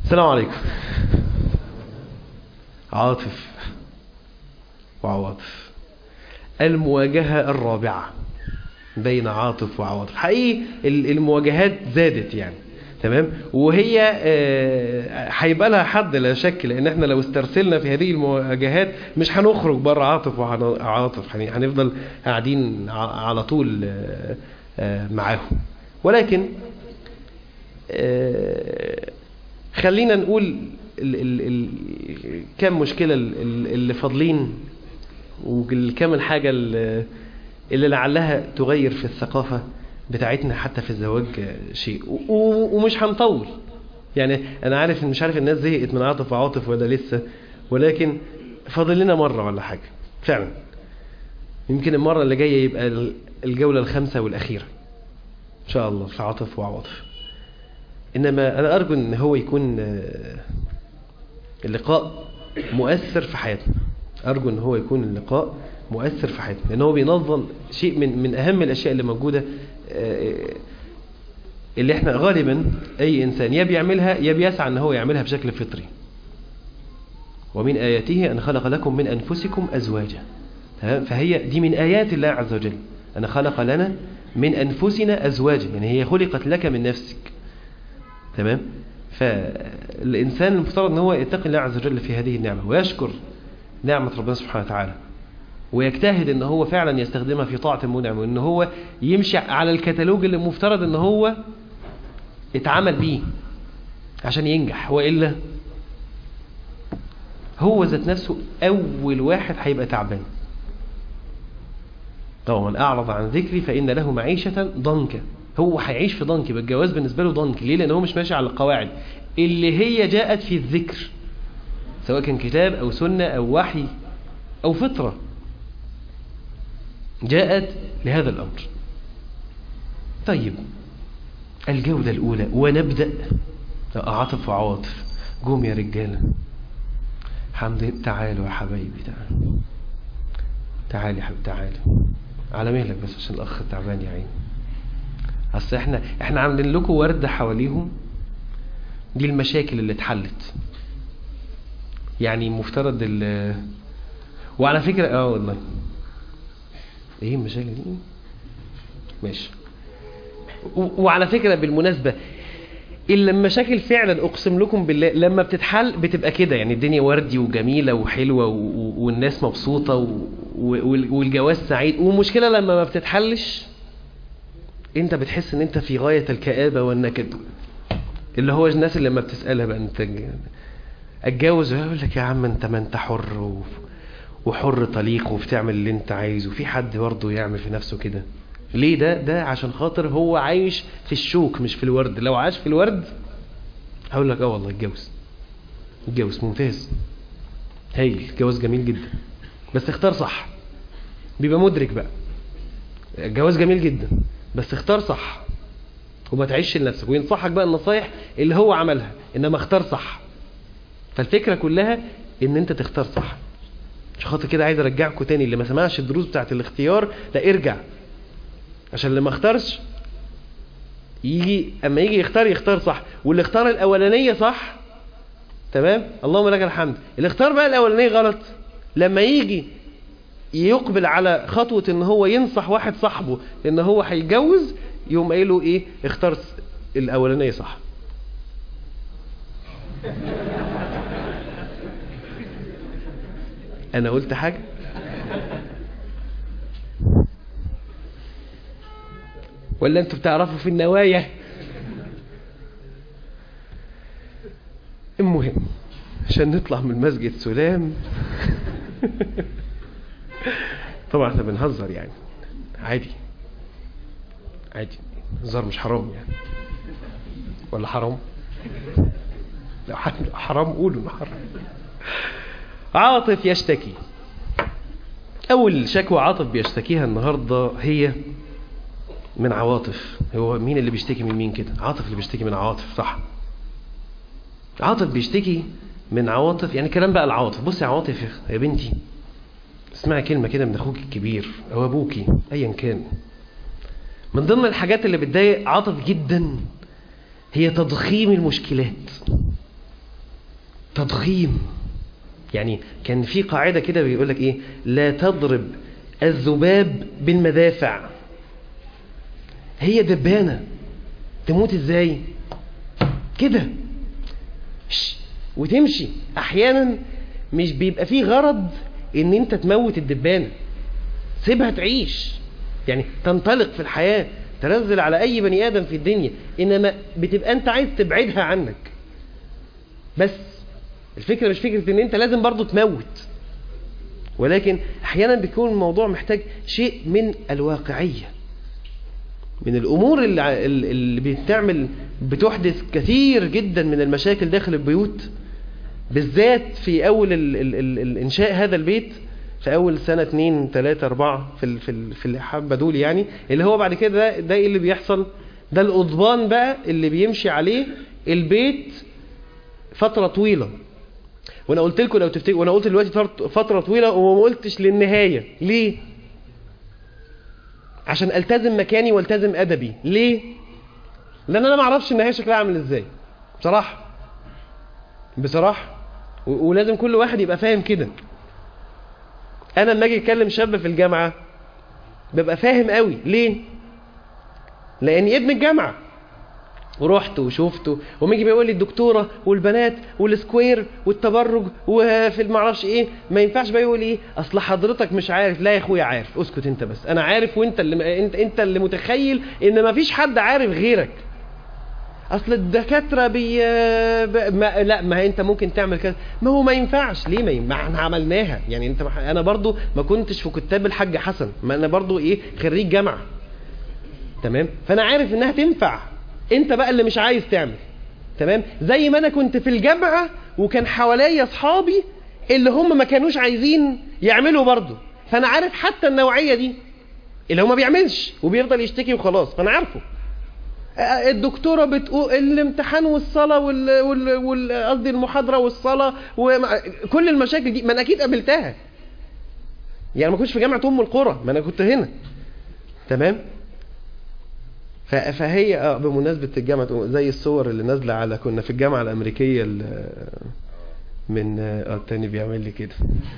السلام عليكم. عاطف وعواطف، المواجهة الرابعة بين عاطف وعواطف. حقيقي المواجهات زادت يعني، تمام، وهي هيبقى لها حد لا شك، لان احنا لو استرسلنا في هذه المواجهات مش هنخرج بره عاطف وعواطف، هنفضل قاعدين على طول معاهم. ولكن خلينا نقول كم مشكلة اللي فاضلين، وكم الحاجة اللي لعلها تغير في الثقافة بتاعتنا حتى في الزواج شيء، ومش هنطول يعني. أنا عارف مش عارف الناس زهقت من عاطف وعاطف ولا لسه، ولكن فاضل لنا مرة ولا حاجة فعلا. يمكن المرة اللي جاية يبقى الجولة الخامسة والأخيرة إن شاء الله في عاطف وعواطف. إنما أنا أرجو أن هو يكون اللقاء مؤثر في حياتنا، أرجو أن هو يكون اللقاء مؤثر في حياتنا، لأنه بينظم شيء من أهم الأشياء اللي موجودة، اللي احنا غالبا أي إنسان يا بيعملها يا بيسعى أن هو يعملها بشكل فطري. ومن آياته أن خلق لكم من أنفسكم أزواجا، فهي دي من آيات الله عز وجل، أن خلق لنا من أنفسنا أزواجا، يعني هي خلقت لك من نفسك، تمام. فالإنسان المفترض أن هو يتقي الله عز وجل في هذه النعمة، ويشكر نعمة ربنا سبحانه وتعالى، ويجتهد أن هو فعلا يستخدمها في طاعة المنعم، وأن هو يمشي على الكتالوج اللي مفترض أن هو اتعمل بيه عشان ينجح، وإلا هو ذات نفسه أول واحد هيبقى تعبان. ومن أعرض عن ذكري فإن له معيشة ضنكا، هو هيعيش في ضنك، بالجواز بالنسبة له ضنك. ليه؟ لأنه مش ماشي على القواعد اللي هي جاءت في الذكر، سواء كان كتاب أو سنة أو وحي أو فطرة جاءت لهذا الأمر. طيب، الجولة الأولى ونبدأ. عاطف وعواطف، قوم يا رجالة، حمد، تعالوا يا حبايبي، تعالي يا حبيبي، تعالي على مهلك بس عشان الأخ تعبان يا عيني. أصل احنا عاملين لكم وردة حواليهم، دي المشاكل اللي اتحلت يعني. مفترض وعلى فكرة والله ايه المشاكل دي؟ ماشي. وعلى فكرة بالمناسبة، إلا المشاكل فعلا أقسم لكم بالله لما بتتحل بتبقى كده يعني، الدنيا وردي وجميلة وحلوة والناس مبسوطة والجواز سعيد. ومشكلة لما ما بتتحلش انت بتحس ان انت في غاية الكآبة والنكد، اللي هو الناس اللي لما بتسألها بقى انت اتجوز، يقول لك يا عم انت ما انت حر وحر طليق وبتعمل اللي انت عايزه، وفي حد برضه يعمل في نفسه كده ليه؟ ده عشان خاطر هو عايش في الشوك مش في الورد. لو عاش في الورد هقول لك والله اتجوز ممتاز هايل، الجواز جميل جدا، بس اختار صح. بيبقى مدرك بقى الجواز جميل جدا بس اختار صح، وما تعيش لنفسك، وينصحك بقى النصايح اللي هو عملها، انما اختار صح. فالفكرة كلها ان انت تختار صح. مش خاطر كده عايز ارجعكم تاني اللي ما سمعش الدروس بتاعت الاختيار، لا ارجع، عشان اللي ما اختارش اما يجي يختار صح. واللي اختار الاولانية صح، تمام، اللهم لك الحمد. اللي اختار بقى الاولانية غلط، لما يجي يقبل على خطوة ان هو ينصح واحد صاحبه ان هو هيتجوز، يقوم قايله ايه؟ اختار الاولانية صح. انا قلت حاجة؟ ولا انتوا بتعرفوا في النوايا؟ المهم عشان نطلع من مسجد سلام طبعا احنا بنهزر يعني، عادي هزار مش حرام يعني، ولا حرام؟ لو حرام قولوا انه حرام. عاطف يشتكي. اول شكوى عاطف بيشتكيها النهاردة هي من عواطف. هو مين اللي بيشتكي من مين كده؟ عاطف اللي بيشتكي من عواطف، صح؟ عاطف بيشتكي من عواطف، يعني كلام بقى العواطف. بص يا عواطف يا بنتي، اسمعي كلمة كده من اخوك الكبير او ابوكي ايا كان. من ضمن الحاجات اللي بتضايق عاطف جدا هي تضخيم المشكلات. تضخيم. يعني كان في قاعدة كده بيقول لك ايه، لا تضرب الذباب بالمدافع. هي دبانة تموت ازاي كده وتمشي. احيانا مش بيبقى فيه غرض ان انت تموت الدبانة، سيبها تعيش، يعني تنطلق في الحياة، تنزل على اي بني ادم في الدنيا، انما بتبقى انت عايز تبعدها عنك. بس الفكرة مش فكرة ان انت لازم برضو تموت، ولكن احيانا بيكون الموضوع محتاج شيء من الواقعية. من الامور اللي بتحدث كثير جدا من المشاكل داخل البيوت، بالذات في اول الانشاء هذا البيت، في اول سنة 2 3 4 في الحبة دول، يعني اللي هو بعد كده ده اللي بيحصل، ده القضبان بقى اللي بيمشي عليه البيت فترة طويلة. وانا قلت لكم لو تفتكروا، وانا قلت دلوقتي فترة طويلة وما قلتش للنهاية. ليه؟ عشان التزم مكاني والتزم ادبي. ليه؟ لان انا ما اعرفش النهاية شكلها عامل ازاي بصراحة. ولازم كل واحد يبقى فاهم كده. انا لما اجي اتكلم شاب في الجامعة ببقى فاهم قوي. ليه؟ لاني ابن الجامعة ورحت وشفته، وما يجي بيقول لي الدكتوره والبنات والسكوير والتبرج وفي المعرفش ايه، ما ينفعش بقى يقول ايه اصل حضرتك مش عارف. لا يا اخويا عارف، اسكت انت بس. انا عارف، وانت انت اللي متخيل ان ما فيش حد عارف غيرك. اصل الدكاتره لا، ما انت ممكن تعمل كذا. ما هو ما ينفعش. ليه ما احنا عملناها؟ يعني انا برضو ما كنتش في كتاب الحاج حسن، ما انا برضو ايه خريج جامعه، تمام؟ فانا عارف انها تنفع. انت بقى اللي مش عايز تعمل، تمام؟ زي ما انا كنت في الجامعة وكان حواليا اصحابي اللي هم ما كانوش عايزين يعملوا برضو، فانا عارف حتى النوعية دي اللي هم ما بيعملش وبيفضل يشتكي وخلاص، فانا عارفه. الدكتورة بتقول الامتحان والصلاة قصدي المحاضرة والصلاة وكل المشاكل دي، ما انا اكيد قابلتها. يعني ما كنتش في جامعة ام القرى، ما انا كنت هنا، تمام؟ فهي بمناسبة الجامعة، زي الصور اللي نازلة على كنا في الجامعة الأمريكية من التاني بيعمل لي كده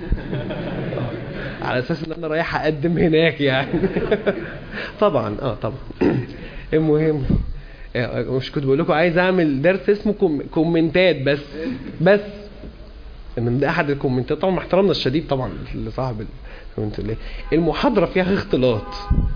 على أساس إن أنا رايح أقدم هناك يعني طبعا طبعا المهم، مش كنت بقول لكم عايز أعمل درس اسمه كومنتات بس من ده أحد الكومنتات، طبعا مع احترامنا الشديد طبعا لصاحب الكومنت. المحاضرة فيها اختلاط.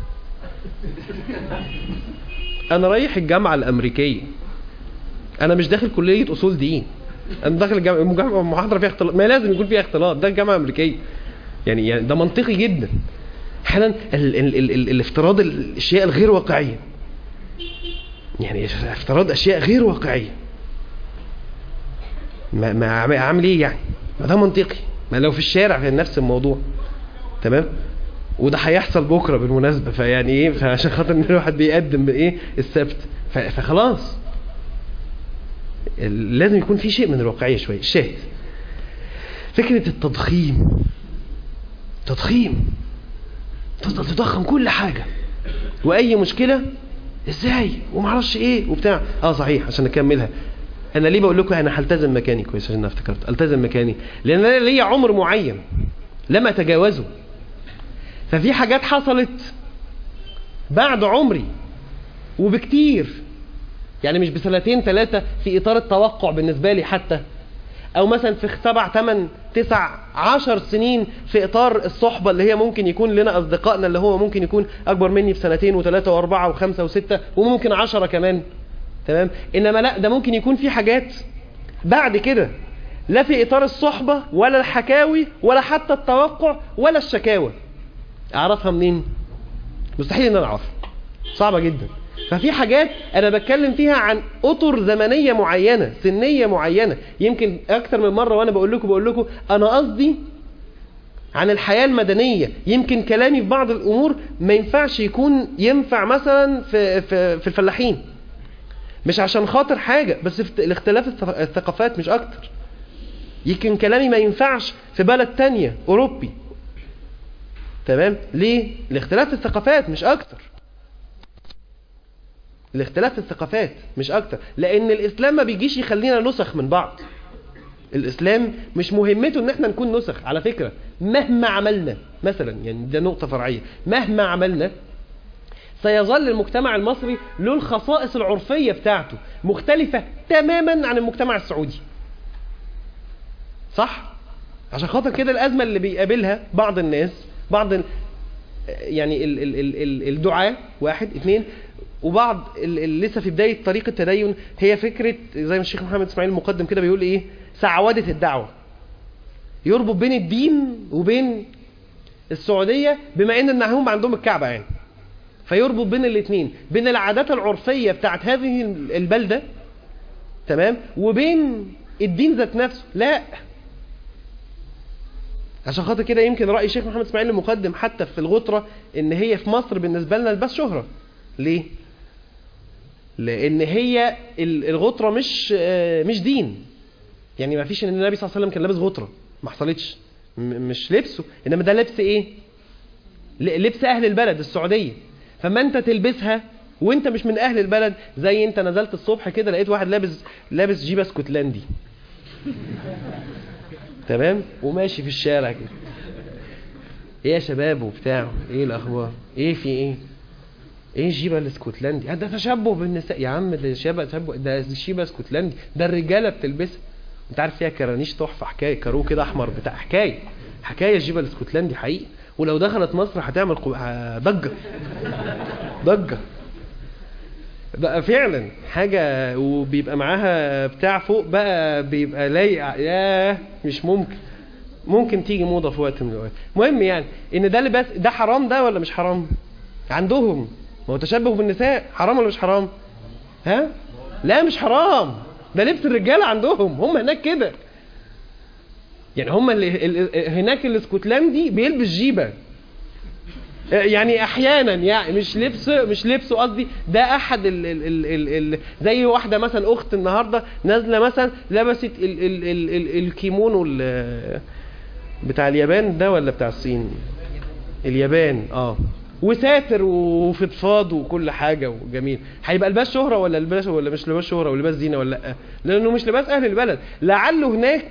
انا رايح الجامعة الامريكية، انا مش داخل كلية اصول دين، انا داخل الجامعة محاضرة فيها اختلاط، ما لازم يكون فيها اختلاط، ده الجامعة الامريكية. يعني ده منطقي جدا. احيانا الافتراض الاشياء الغير واقعية، يعني افتراض اشياء غير واقعية، ما اعمل ايه يعني؟ ما ده منطقي. ما لو في الشارع في نفس الموضوع، تمام؟ وده هيحصل بكرة بالمناسبة، فيعني ايه، فعشان خاطر ان الواحد بيقدم بايه السبت، فخلاص لازم يكون في شيء من الواقعية شوية. الشاهد فكرة التضخيم، تفضل تضخم كل حاجة، واي مشكلة ازاي ومعرفش ايه وبتاع. صحيح، عشان نكملها، انا ليه بقول لكم انا هلتزم مكاني كويس؟ عشان انا افتكرت التزم مكاني لان انا ليا عمر معين لم اتجاوزه. ففي حاجات حصلت بعد عمري وبكتير، يعني مش بسنتين 3 في إطار التوقع بالنسبة لي حتى، أو مثلا في 7 8 9 10 سنين في إطار الصحبة اللي هي ممكن يكون لنا أصدقائنا اللي هو ممكن يكون أكبر مني ب2 و3 و4 و5 و6 وممكن 10 كمان، تمام؟ إنما لا، ده ممكن يكون في حاجات بعد كده لا في إطار الصحبة ولا الحكاوي ولا حتى التوقع ولا الشكاوى. اعرفها منين؟ مستحيل ان انا اعرفها، صعبة جدا. ففي حاجات انا بتكلم فيها عن اطر زمنية معينة، سنية معينة، يمكن اكتر من مرة وانا بقول لكم انا قصدي عن الحياة المدنية. يمكن كلامي في بعض الامور ما ينفعش يكون ينفع مثلا في الفلاحين، مش عشان خاطر حاجة، بس في الاختلاف الثقافات مش اكتر. يمكن كلامي ما ينفعش في بلد تانية اوروبي، تمام؟ ليه؟ الاختلاف الثقافات مش اكتر، الاختلاف الثقافات مش اكتر، لان الاسلام ما بيجيش يخلينا نسخ من بعض. الاسلام مش مهمته ان احنا نكون نسخ. على فكرة مهما عملنا مثلا، يعني ده نقطة فرعية، مهما عملنا سيظل المجتمع المصري له الخصائص العرفية بتاعته مختلفة تماما عن المجتمع السعودي، صح؟ عشان خاطر كده الأزمة اللي بيقابلها بعض الناس، يعني الدعاة، واحد اتنين، وبعض لسه في بداية طريق التدين، هي فكرة زي ما الشيخ محمد اسماعيل المقدم كده بيقول ايه، سعودة الدعوة، يربط بين الدين وبين السعودية، بما ان هم عندهم الكعبة يعني، فيربط بين الاثنين، بين العادات العرفية بتاعت هذه البلدة، تمام، وبين الدين ذات نفسه. لا، عشان خاطر كده يمكن رأي الشيخ محمد اسماعيل المقدم حتى في الغطرة ان هي في مصر بالنسبة لنا الباس شهرة. ليه؟ لان هي الغطرة مش دين، يعني ما فيش ان النبي صلى الله عليه وسلم كان لابس غطرة، ما حصلتش، مش لبسه، انما ده لبس ايه؟ لبس اهل البلد السعودية. فما انت تلبسها وانت مش من اهل البلد، زي انت نزلت الصبح كده لقيت واحد لابس جيبه اسكتلندي تمام، وماشي في الشارع كده، ايه يا شباب وبتاع، ايه الاخبار، ايه في ايه الجيبه الاسكتلندي؟ ده تشبه بالنساء يا عم، ده تشبه، ده الجيبه اسكتلندي، ده الرجاله بتلبسها، انت عارف فيها كرانيش تحفه، حكايه كارو كده احمر بتاع، حكايه الجيبه الاسكتلندي حقيقي، ولو دخلت مصر هتعمل ضجه بقى فعلا حاجه، وبيبقى معاها بتاع فوق بقى بيبقى لايق، ياه مش ممكن تيجي موضه في وقت من الاوقات. المهم يعني ان ده لباس، ده حرام ده ولا مش حرام عندهم؟ ما هو تشبه بالنساء حرام ولا مش حرام؟ ها؟ لا مش حرام، ده لبس الرجاله عندهم، هم هناك كده، يعني هم هناك الاسكتلندي بيلبس جيبه، يعني احيانا، يعني مش لبسه قصدي، ده احد زي واحده مثلا اخت النهارده نازله مثلا لبست الكيمونو بتاع اليابان ده ولا بتاع الصين؟ اليابان، وساتر وفضفاض وكل حاجه وجميل، هيبقى لباس شهره ولا مش لباس شهره ولباس زينه ولا لا؟ لانه مش لباس اهل البلد. لعله هناك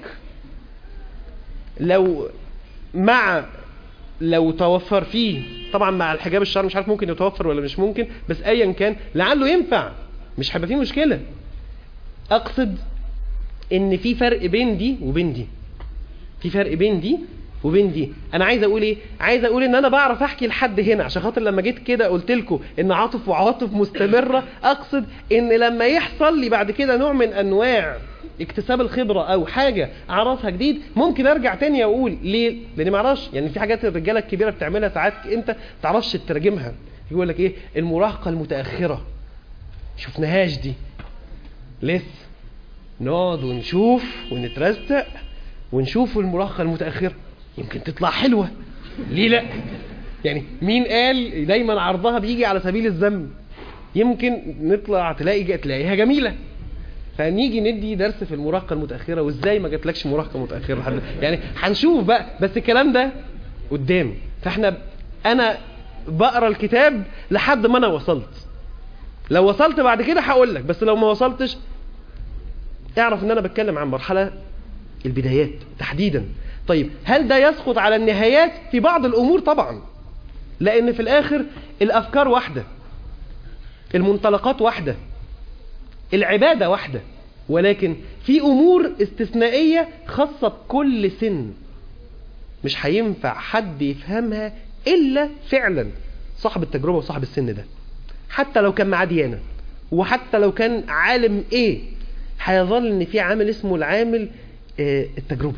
لو توفر فيه، طبعا مع الحجاب الشرعي مش عارف ممكن يتوفر ولا مش ممكن، بس ايا كان لعله ينفع، مش هيبقى فيه مشكله. اقصد ان في فرق بين دي وبين دي، في فرق بين دي وبين دي. انا عايز اقول ايه؟ عايز اقول ان انا بعرف احكي لحد هنا، عشان خاطر لما جيت كده قلت لكم ان عاطف وعواطف مستمره، اقصد ان لما يحصل لي بعد كده نوع من انواع اكتساب الخبره او حاجه اعرفها جديد، ممكن ارجع تاني اقول ليه؟ لاني ما اعرفش، يعني في حاجات الرجاله الكبيره بتعملها ساعات انت ما تعرفش تترجمها، يقول لك ايه؟ المراهقه المتاخره، شفناهاش دي لسه، نقعد ونشوف ونترزق ونشوف المراهقه المتاخره، يمكن تطلع حلوة، ليه لا؟ يعني مين قال دايما عرضها بيجي على سبيل الذم؟ يمكن نطلع تلاقيها جميلة، فنيجي ندي درس في المراهقة المتأخرة، وازاي ما جاتلكش مراهقة متأخرة يعني هنشوف بقى، بس الكلام ده قدام. انا بقرا الكتاب لحد ما انا وصلت، لو وصلت بعد كده هقول لك، بس لو ما وصلتش اعرف ان انا بتكلم عن مرحلة البدايات تحديدا. طيب هل ده يسقط على النهايات؟ في بعض الأمور طبعا، لأن في الآخر الأفكار واحدة، المنطلقات واحدة، العبادة واحدة، ولكن في أمور استثنائية خاصة بكل سن مش هينفع حد يفهمها إلا فعلا صاحب التجربة وصاحب السن ده، حتى لو كان معاه ديانة، وحتى لو كان عالم إيه، هيظل إن في عامل اسمه العامل التجربة،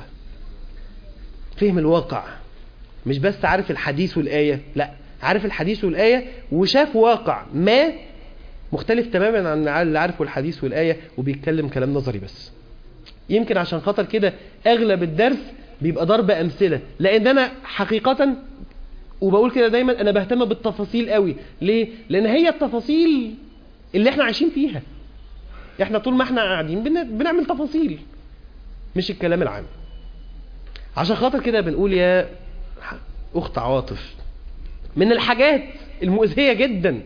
فهم الواقع، مش بس عارف الحديث والآية، لا، عارف الحديث والآية وشاف واقع ما مختلف تماما عن اللي عارفه الحديث والآية وبيتكلم كلام نظري بس. يمكن عشان خاطر كده أغلب الدرس بيبقى ضرب أمثلة، لأن أنا حقيقة وبقول كده دايما أنا بهتم بالتفاصيل قوي. ليه؟ لأن هي التفاصيل اللي احنا عايشين فيها، احنا طول ما احنا قاعدين بنعمل تفاصيل مش الكلام العام. عشان خاطر كده بنقول يا أخت عواطف، من الحاجات المؤذية جدا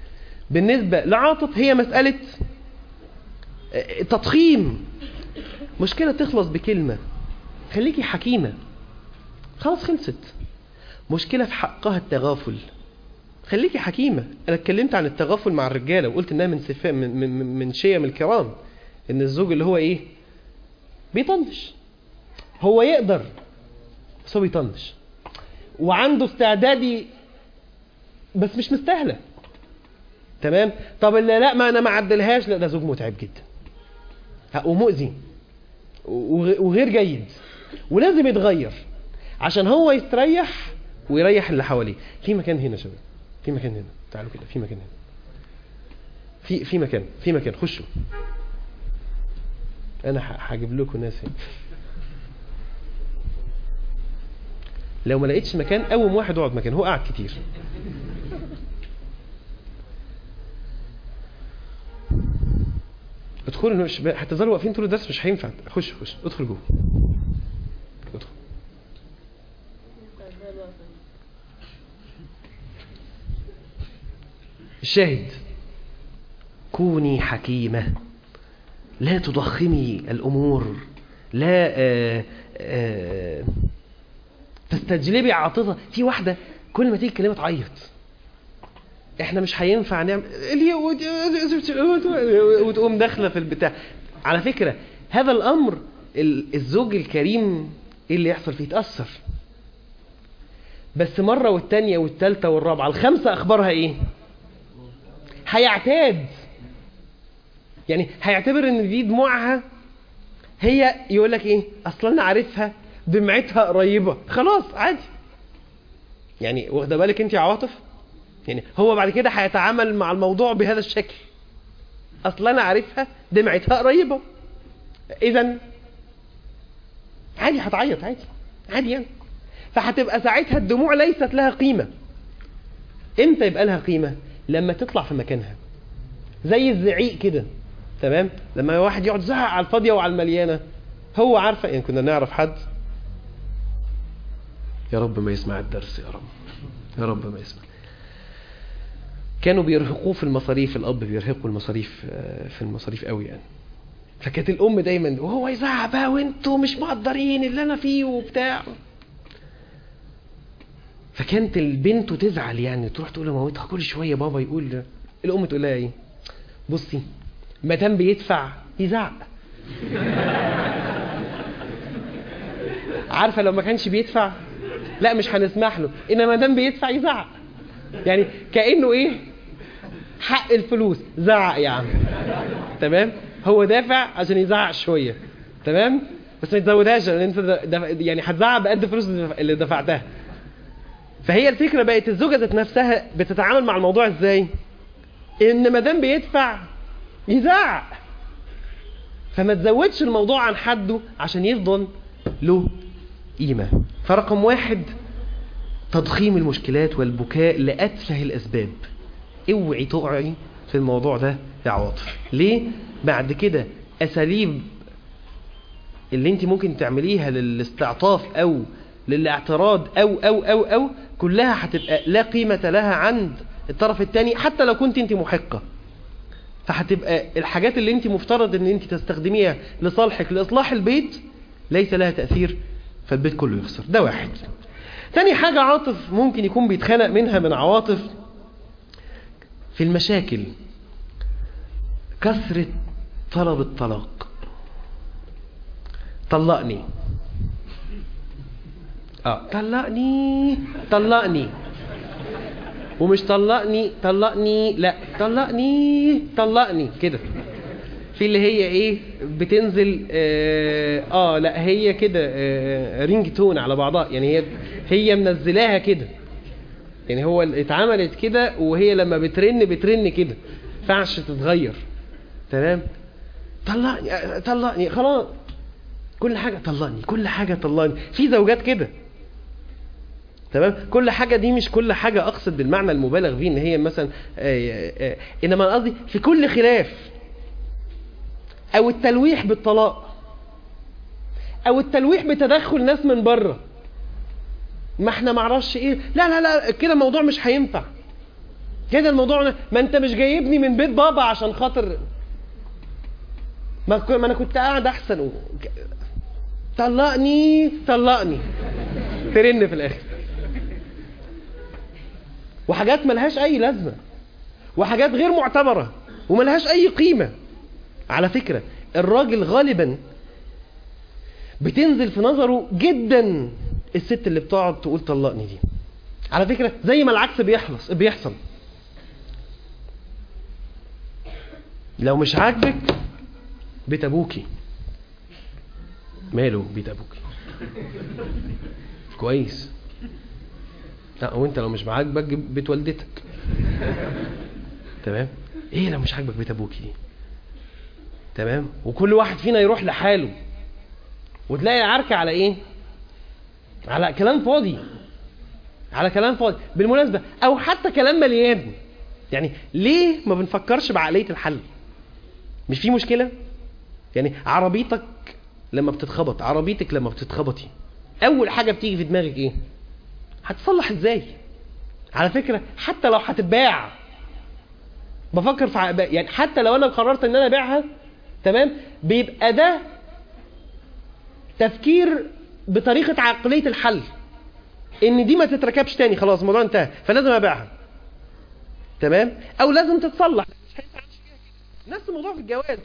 بالنسبة لعاطف هي مسألة تضخيم مشكلة تخلص بكلمة، خليكي حكيمة، خلاص خلصت. مشكلة في حقها التغافل، خليكي حكيمة. أنا اتكلمت عن التغافل مع الرجالة وقلت إنها من صفات من شيم الكرام، إن الزوج اللي هو إيه بيطنش، هو يقدر بس هو بيطنش وعنده استعدادي بس مش مستاهلة. تمام. طب اللي لا ما أنا ما عدلهاش، لا ده زوج متعب جدا ومؤذي وغير جيد، ولازم يتغير عشان هو يستريح ويريح اللي حواليه. في مكان هنا شباب، في مكان هنا، تعالوا كده، في مكان هنا، في مكان خشوا. انا هجيب لكم ناس هنا. لو ما لقيتش مكان قوم واحد اقعد مكان، هو قاعد كتير. ادخلوا هتظلوا واقفين طول الدرس مش هينفع. خش ادخل جوه، ادخل. الشاهد، كوني حكيمة، لا تضخمي الأمور، لا تستجلبي عاطفة. في واحدة كل ما تيجي كلمة تعيط، احنا مش هينفع نعمل وتقوم داخلة في البتاع. على فكرة هذا الأمر الزوج الكريم ايه اللي يحصل فيه؟ يتأثر، بس مرة والتانية والتالتة والرابعة الخامسة أخبارها ايه؟ هيعتاد، يعني هيعتبر ان دي دموعها هي، يقول لك ايه اصلا انا عارفها دمعتها قريبة، خلاص عادي. يعني واخده بالك انت عواطف؟ يعني هو بعد كده هيتعامل مع الموضوع بهذا الشكل، اصلا انا عارفها دمعتها قريبة، اذا عادي هتعيط عادي يعني. فهتبقى ساعتها الدموع ليست لها قيمة. امتى يبقى لها قيمة؟ لما تطلع في مكانها، زي الزعيق كده. تمام. لما واحد يقعد زعق على الفاضية وعلى المليانة، هو عارفة. يعني كنا نعرف حد، يا رب ما يسمع الدرس، يا رب ما يسمع، كانوا بيرهقوه في المصاريف، الأب بيرهقوا المصاريف في المصاريف قوي يعني. فكانت الأم دايما وهو يزعق بقى وانتوا مش مقدرين اللي أنا فيه وبتاع. فكانت البنت تزعل يعني، تروح تقول لمامتها كل شوية بابا يقول، الأم تقول لها ايه؟ بصي ما دام بيدفع يزعق. عارفة لو ما كانش بيدفع لا مش هنسمح له، انما ما دام بيدفع يزعق. يعني كأنه ايه؟ حق الفلوس، زعق يا عم. تمام. هو دافع عشان يزعق شوية، تمام، بس ما تزودهاش لان انت يعني هتزعق بقد الفلوس اللي دفعتها. فهي الفكرة بقت الزوجة ذات نفسها بتتعامل مع الموضوع ازاي؟ ان ما دام بيدفع يزعق، فما تزودش الموضوع عن حده عشان يفضل له قيمة. فرقم 1 تضخيم المشكلات والبكاء لأتفه الأسباب. اوعي تقعي في الموضوع ده يا عواطف. ليه؟ بعد كده أساليب اللي انت ممكن تعمليها للاستعطاف أو للاعتراض أو كلها هتبقى لا قيمة لها عند الطرف الثاني، حتى لو كنت انت محقة. فهتبقى الحاجات اللي انت مفترض ان انت تستخدميها لصالحك لإصلاح البيت ليس لها تأثير، فالبيت كله يخسر. ده 1. ثاني حاجة عاطف ممكن يكون بيتخانق منها من عواطف في المشاكل، كثرة طلب الطلاق. طلقني، طلقني، ومش طلقني لا طلقني كده. في اللي هي ايه بتنزل لا هي كده رينج تون على بعضها، يعني هي منزلاها كده، يعني هو اتعملت كده وهي لما بترن كده، فعش تتغير. تمام. طلقني خلاص، كل حاجة طلقني. في زوجات كده. تمام. كل حاجة دي مش كل حاجة اقصد بالمعنى المبالغ فيه ان هي مثلا انما قصدي في كل خلاف او التلويح بالطلاق او التلويح بتدخل ناس من بره، ما احنا معرفش ايه، لا كده الموضوع مش هينفع كده، الموضوع ما انت مش جايبني من بيت بابا عشان خاطر. ما انا كنت قاعد احسن طلقني ترن في الاخر. وحاجات ملهاش اي لازمه، وحاجات غير معتبره وملهاش اي قيمه. على فكره الراجل غالبا بتنزل في نظره جدا الست اللي بتقعد تقول طلقني دي. على فكره زي ما العكس بيحصل. لو مش عاجبك بيت ابوكي، ماله بيت ابوكي كويس. لا وانت لو مش عاجبك بيت والدتك. تمام. ايه لو مش عاجبك بيت ابوكي دي؟ تمام. وكل واحد فينا يروح لحاله، وتلاقي عركه على ايه؟ على كلام فاضي، على كلام فاضي بالمناسبه، او حتى كلام مليان. يعني ليه ما بنفكرش بعقليه الحل؟ مش في مشكله؟ يعني عربيتك لما بتتخبط، عربيتك لما بتتخبطي، اول حاجه بتيجي في دماغك ايه؟ هتصلح ازاي؟ على فكره حتى لو هتتباع بفكر في يعني حتى لو انا قررت ان انا ابيعها، تمام، بيبقى ده تفكير بطريقه عقليه الحل، ان دي ما تتركبش تاني، خلاص الموضوع انتهى فلازم ابيعها. تمام. او لازم تتصلح. نفس الموضوع في الجواز.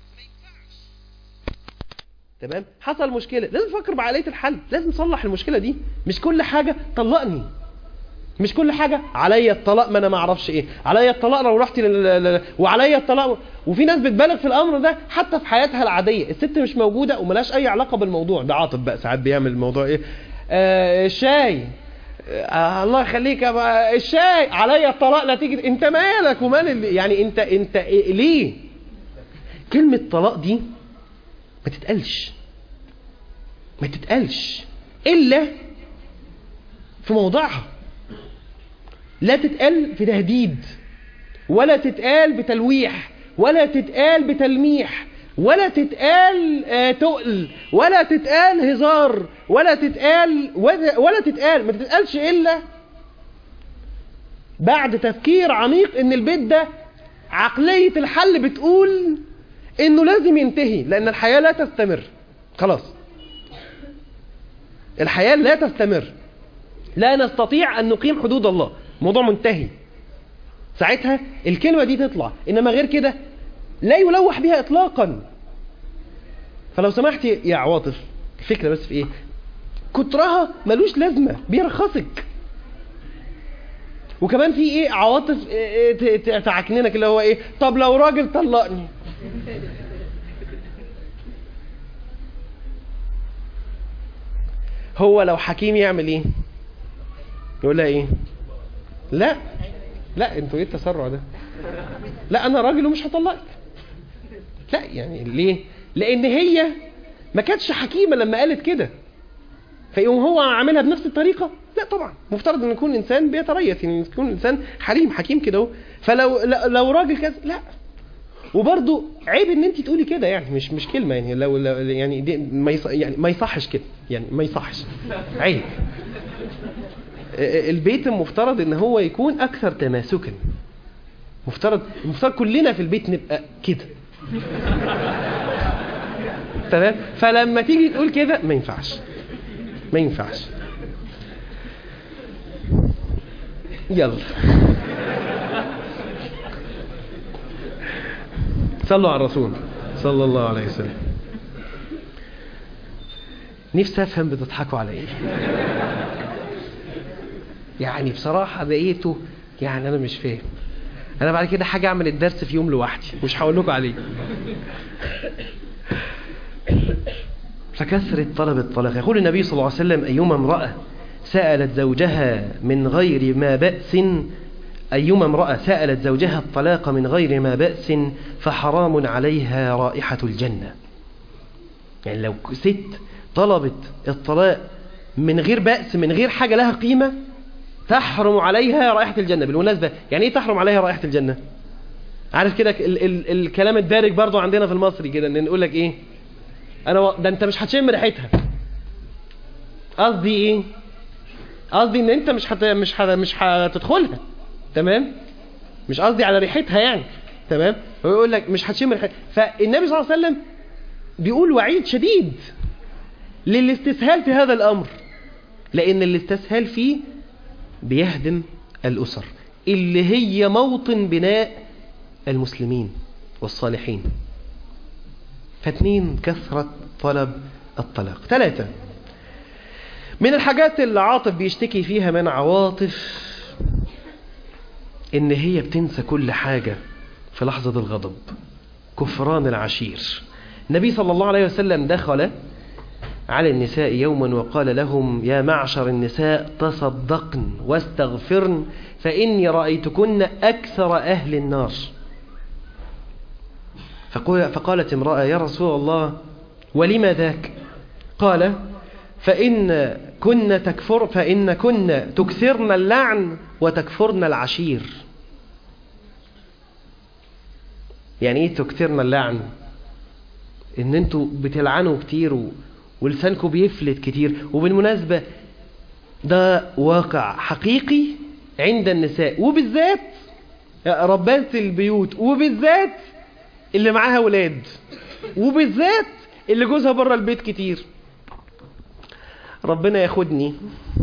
تمام. حصل مشكله لازم تفكر بعقليه الحل، لازم تصلح المشكله دي. مش كل حاجه طلقني، مش كل حاجه عليا الطلاق، ما انا ما اعرفش ايه عليا الطلاق لو رحت وعليا الطلاق. وفي ناس بتبالغ في الامر ده حتى في حياتها العاديه، الست مش موجوده وملاش اي علاقه بالموضوع ده. عاطف بقى ساعات بيعمل الموضوع ايه، الشاي، الله يخليك يا الشاي عليا الطلاق نتيجه. انت مالك ومال يعني انت إيه ليه؟ كلمه طلاق دي ما تتقالش الا في موضعها. لا تتقال في تهديد، ولا تتقال بتلويح، ولا تتقال بتلميح، ولا تتقال تقل، ولا تتقال هزار، ولا تتقال ما تتقالش الا بعد تفكير عميق ان البيت ده عقلية الحل بتقول انه لازم ينتهي، لان الحياة لا تستمر. خلاص الحياة لا تستمر، لا نستطيع ان نقيم حدود الله، موضوع منتهي. ساعتها الكلمة دي تطلع، انما غير كده لا يلوح بها اطلاقا. فلو سمحت يا عواطف، الفكرة بس في ايه؟ كترها ملوش لازمة، بيرخصك. وكمان في ايه عواطف تعكننك اللي هو ايه، طب لو راجل طلقني، هو لو حكيم يعمل ايه؟ يقول لها ايه؟ لا انتوا ايه التسرع ده؟ لا انا راجل ومش هطلقك. لا يعني ليه؟ لان هي ما كانتش حكيمه لما قالت كده، فيقوم هو عاملها بنفس الطريقه. لا طبعا مفترض ان يكون انسان بيتريث، يعني يكون انسان حليم حكيم كده. فلو راجل كذا لا. وبرضه عيب ان انت تقولي كده، يعني مش كلمه، يعني لو يعني دي ما يصحش كده، يعني ما يصحش، عيب. البيت المفترض ان هو يكون اكثر تماسكا. مفترض كلنا في البيت نبقى كده. تمام. فلما تيجي تقول كده ما ينفعش. يلا صلوا على الرسول صلى الله عليه وسلم. نفسي افهم بتضحكوا على ايه؟ يعني بصراحة بقيته يعني انا مش فاهم. انا بعد كده حاجة اعمل الدرس في يوم لوحدي، مش هقول لكم عليه. فكثرة طلب الطلاق. يقول النبي صلى الله عليه وسلم: أيما امرأة سألت زوجها من غير ما بأس، أيما امرأة سألت زوجها الطلاق من غير ما بأس فحرام عليها رائحة الجنة. يعني لو ست طلبت الطلاق من غير بأس، من غير حاجة لها قيمة، تحرم عليها رائحة الجنة. بالمناسبة يعني ايه تحرم عليها رائحة الجنة؟ عارف كده الكلام الدارج برضو عندنا في المصري كده، ان نقول لك ايه، ده انت مش هتشم ريحتها. قصدي ايه؟ قصدي ان انت مش هتدخلها. تمام. مش قصدي على ريحتها يعني. تمام. هو يقول لك مش هتشم ريحتها. فالنبي صلى الله عليه وسلم بيقول وعيد شديد للاستسهال في هذا الأمر، لأن الاستسهال فيه بيهدم الأسر اللي هي موطن بناء المسلمين والصالحين. فاثنين، كثرة طلب الطلاق. 3، من الحاجات اللي عاطف بيشتكي فيها من عواطف إن هي بتنسى كل حاجة في لحظة الغضب. كفران العشير. النبي صلى الله عليه وسلم دخل على النساء يوما وقال لهم: يا معشر النساء تصدقن واستغفرن فإني رأيتكن أكثر أهل النار. فقالت امرأة: يا رسول الله ولما ذاك؟ قال: فإن كن تكثرن اللعن وتكفرن العشير. يعني ايه تكثرن اللعن؟ ان انتوا بتلعنوا كتير ولسانكم بيفلت كتير. وبالمناسبة ده واقع حقيقي عند النساء، وبالذات ربات البيوت، وبالذات اللي معاها ولاد، وبالذات اللي جوزها بره البيت كتير. ربنا ياخدني.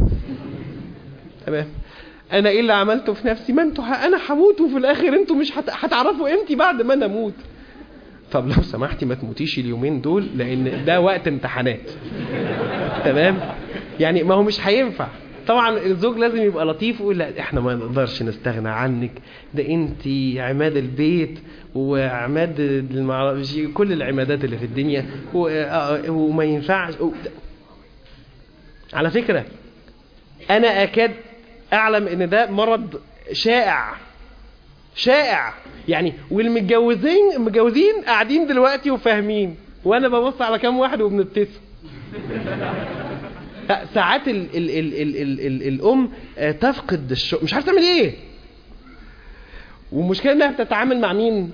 تمام. انا ايه اللي عملته في نفسي؟ ما انتوا انا هموت وفي الاخر انتوا مش هتعرفوا امتى بعد ما انا اموت. طب لو سمحتي ما تموتيش اليومين دول، لان ده وقت امتحانات. تمام. يعني ما هو مش هينفع. طبعا الزوج لازم يبقى لطيف ويقول: لا احنا ما نقدرش نستغنى عنك، ده انت عماد البيت وعماد كل العمادات اللي في الدنيا، وما ينفعش. على فكرة انا اكاد اعلم ان ده مرض شائع يعني. والمتجوزين قاعدين دلوقتي وفاهمين، وانا ببص على كام واحد وبنبتسم. ساعات الام تفقد الشغل، مش عارفه تعمل ايه. والمشكله انها بتتعامل مع مين؟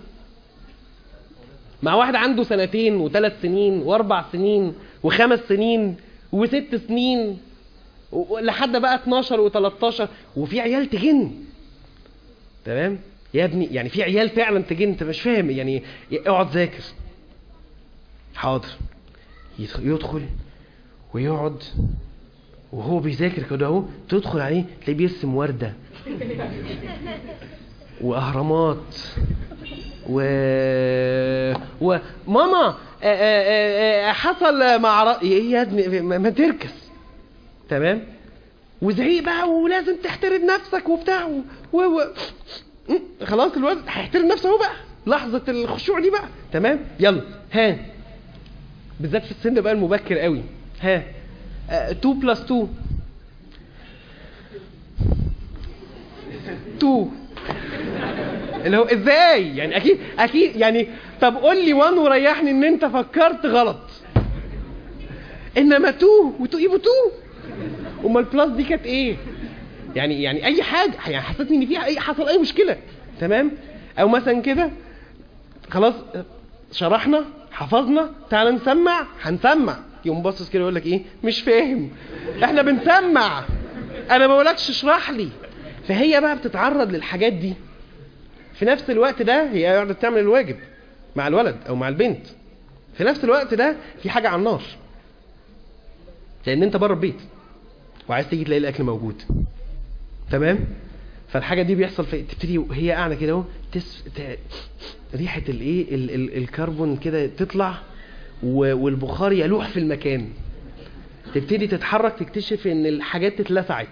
مع واحد عنده 2 و3 سنين و4 سنين و5 سنين و6 سنين لحد بقى 12 و13، وفي عيال تجن. تمام يا ابني، يعني في عيال فعلا تجن، انت مش فاهم يعني. اقعد ذاكر. حاضر. يدخل ويقعد وهو بيذاكر كده اهو، تدخل عليه تلاقيه بيرسم وردة واهرامات وماما حصل مع ايه يا ابني؟ ما تركز. تمام. وزعيق بقى ولازم تحترم نفسك وبتاع خلاص الواد هيحترم نفسه اهو بقى، لحظة الخشوع دي بقى. تمام. يلا ها، بالذات في السن بقى المبكر قوي. ها 2+2 2 اللي هو ازاي يعني؟ اكيد يعني. طب قول لي 1 وريحني ان انت فكرت غلط. انما 2 يبقوا 2. امال البلس دي كانت ايه؟ يعني اي حاجه، يعني حسيتني ان فيها حصل اي مشكله. تمام. او مثلا كده خلاص شرحنا حفظنا، تعال نسمع، هنسمع، يقوم باصص كده يقول لك ايه؟ مش فاهم. احنا بنسمع، انا ما بقولكش اشرح لي. فهي بقى بتتعرض للحاجات دي. في نفس الوقت ده هي قاعده تعمل الواجب مع الولد او مع البنت، في نفس الوقت ده في حاجه على النار، لان انت بره البيت وعايز تيجي تلاقي الاكل موجود. تمام. فالحاجه دي بيحصل في تبتدي وهي قاعده كده اهو ريحه الايه الكربون كده تطلع والبخار يلوح في المكان، تبتدي تتحرك، تكتشف ان الحاجات اتلسعت،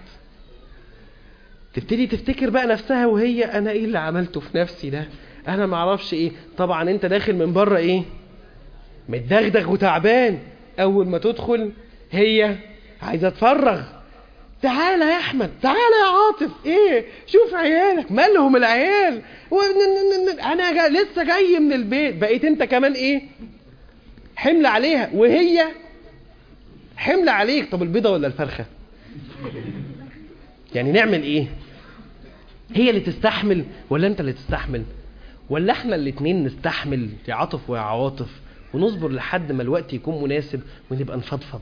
تبتدي تفتكر بقى نفسها وهي انا ايه اللي عملته في نفسي ده، انا ما اعرفش ايه. طبعا انت داخل من بره ايه؟ متدغدغ وتعبان. اول ما تدخل هي عايزه تفرغ. تعالى يا احمد، تعالى يا عاطف، ايه شوف عيالك مالهم العيال، انا لسه جاي من البيت. بقيت انت كمان ايه؟ حمل عليها وهي حمل عليك. طب البيضه ولا الفرخه؟ يعني نعمل ايه؟ هي اللي تستحمل ولا انت اللي تستحمل؟ ولا احنا الاتنين نستحمل يا عاطف ويا عواطف ونصبر لحد ما الوقت يكون مناسب ونبقى نفضفض؟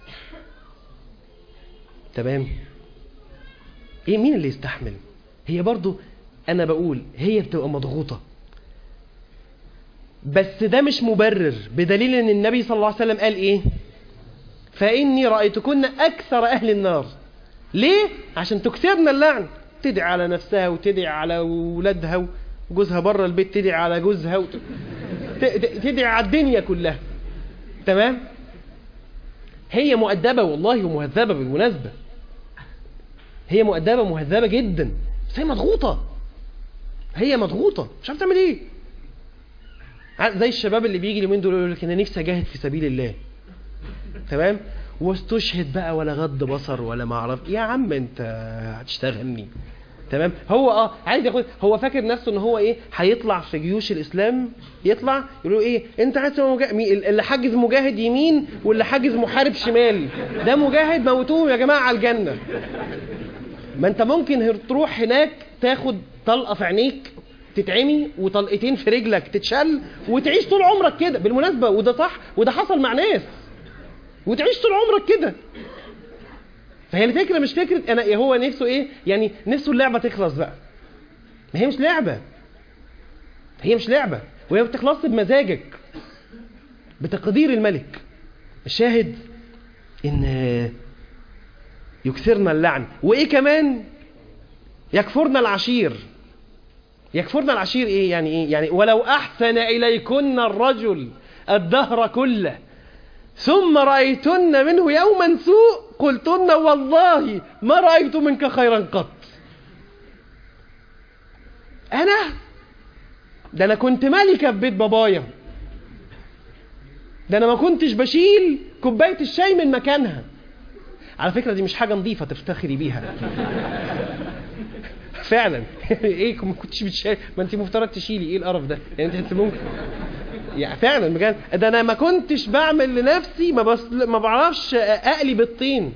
تمام. ايه مين اللي يستحمل؟ هي برضو انا بقول هي بتبقى مضغوطة. بس ده مش مبرر، بدليل ان النبي صلى الله عليه وسلم قال ايه؟ فإني رأيتكن أكثر أهل النار. ليه؟ عشان تكثرنا اللعن، تدعي على نفسها وتدعي على ولادها وجوزها بره البيت، تدعي على جوزها تدعي على الدنيا كلها. تمام؟ هي مؤدبة والله ومهذبة بالمناسبة، هي مؤدبة مهذبة جدا، بس هي مضغوطة، هي مضغوطة مش عارف تعمل ايه. زي الشباب اللي بيجي اليومين دول يقول لك انا نفسي اجاهد في سبيل الله، تمام، واستشهد بقى ولا غض بصر ولا ما اعرف. يا عم انت هتشتغلني، تمام. هو عايز ياخد، هو فاكر نفسه ان هو ايه، هيطلع في جيوش الاسلام، يطلع يقولوا ايه، انت عايز اللي حاجز مجاهد يمين واللي حاجز محارب شمال، ده مجاهد، موتوهم يا جماعه على الجنه. ما انت ممكن تروح هناك تاخد طلقه في عينيك تتعمي وطلقتين في رجلك تتشل وتعيش طول عمرك كده، بالمناسبه وده صح وده حصل مع ناس، وتعيش طول عمرك كده. فهي الفكره مش فكره انا هو نفسه ايه، يعني نفسه اللعبه تخلص بقى. ما هي مش لعبه، هي مش لعبه، وهي ما بتخلصش بمزاجك، بتقدير الملك. الشاهد ان يكثرنا اللعن، وايه كمان، يكفرنا العشير. يكفرنا العشير ايه يعني؟ ايه يعني؟ ولو احسن اليكن الرجل الدهر كله ثم رأيتن منه يوما سوء قلتن والله ما رأيت منك خيرا قط. ده انا كنت ملكة في بيت بابايا، ده انا ما كنتش بشيل كوباية الشاي من مكانها. على فكرة دي مش حاجة نظيفة تفتخري بيها فعلا ايه ما كنتش بتشيل؟ ما انت مفترض تشيلي، ايه القرف ده يعني؟ انت ممكن يعني فعلا بجد، ده انا ما كنتش بعمل لنفسي، ما بعرفش اقلي بالطين.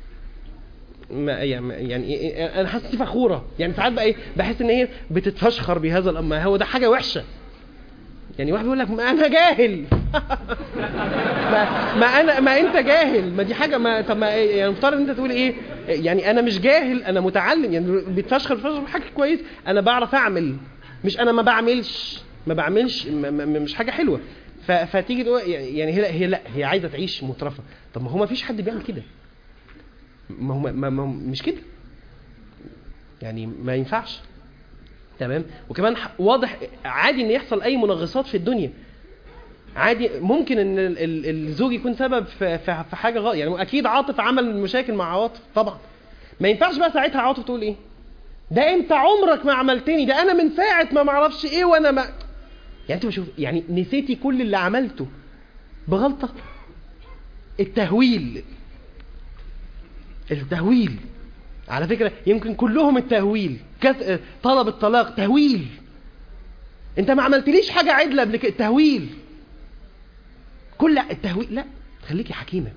يعني انا حاسس فخوره يعني، ساعات بقى ايه، بحس ان هي بتتفشخر بهذا الامر. ما هو ده حاجه وحشه يعني. واحد بيقول لك ما انا جاهل ما انت جاهل، ما دي حاجه، ما طب ما يعني مفترض ان انت تقول ايه يعني؟ انا مش جاهل، انا متعلم يعني. بتفشخر حاجه كويس، انا بعرف اعمل، مش انا ما بعملش مش حاجه حلوه. فتيجي تقول يعني هي لا هي عايزه تعيش مترفه. طب ما هو ما فيش حد بيعمل كده، ما هو مش كده يعني، ما ينفعش. تمام. وكمان واضح عادي ان يحصل اي منغصات في الدنيا، عادي. ممكن ان الزوج يكون سبب في حاجه غلط يعني. اكيد عاطف عمل مشاكل مع عواطف طبعا، ما ينفعش بقى ساعتها عاطف تقول ايه، ده انت عمرك ما عملتني، ده انا من ساعه ما اعرفش ايه وانا ما يعني. انت بشوف يعني نسيتي كل اللي عملته بغلطه. التهويل على فكره يمكن كلهم التهويل، طلب الطلاق تهويل. انت ما عملتليش حاجه عدله قبل كده، التهويل كل التهويل. لا، خليكي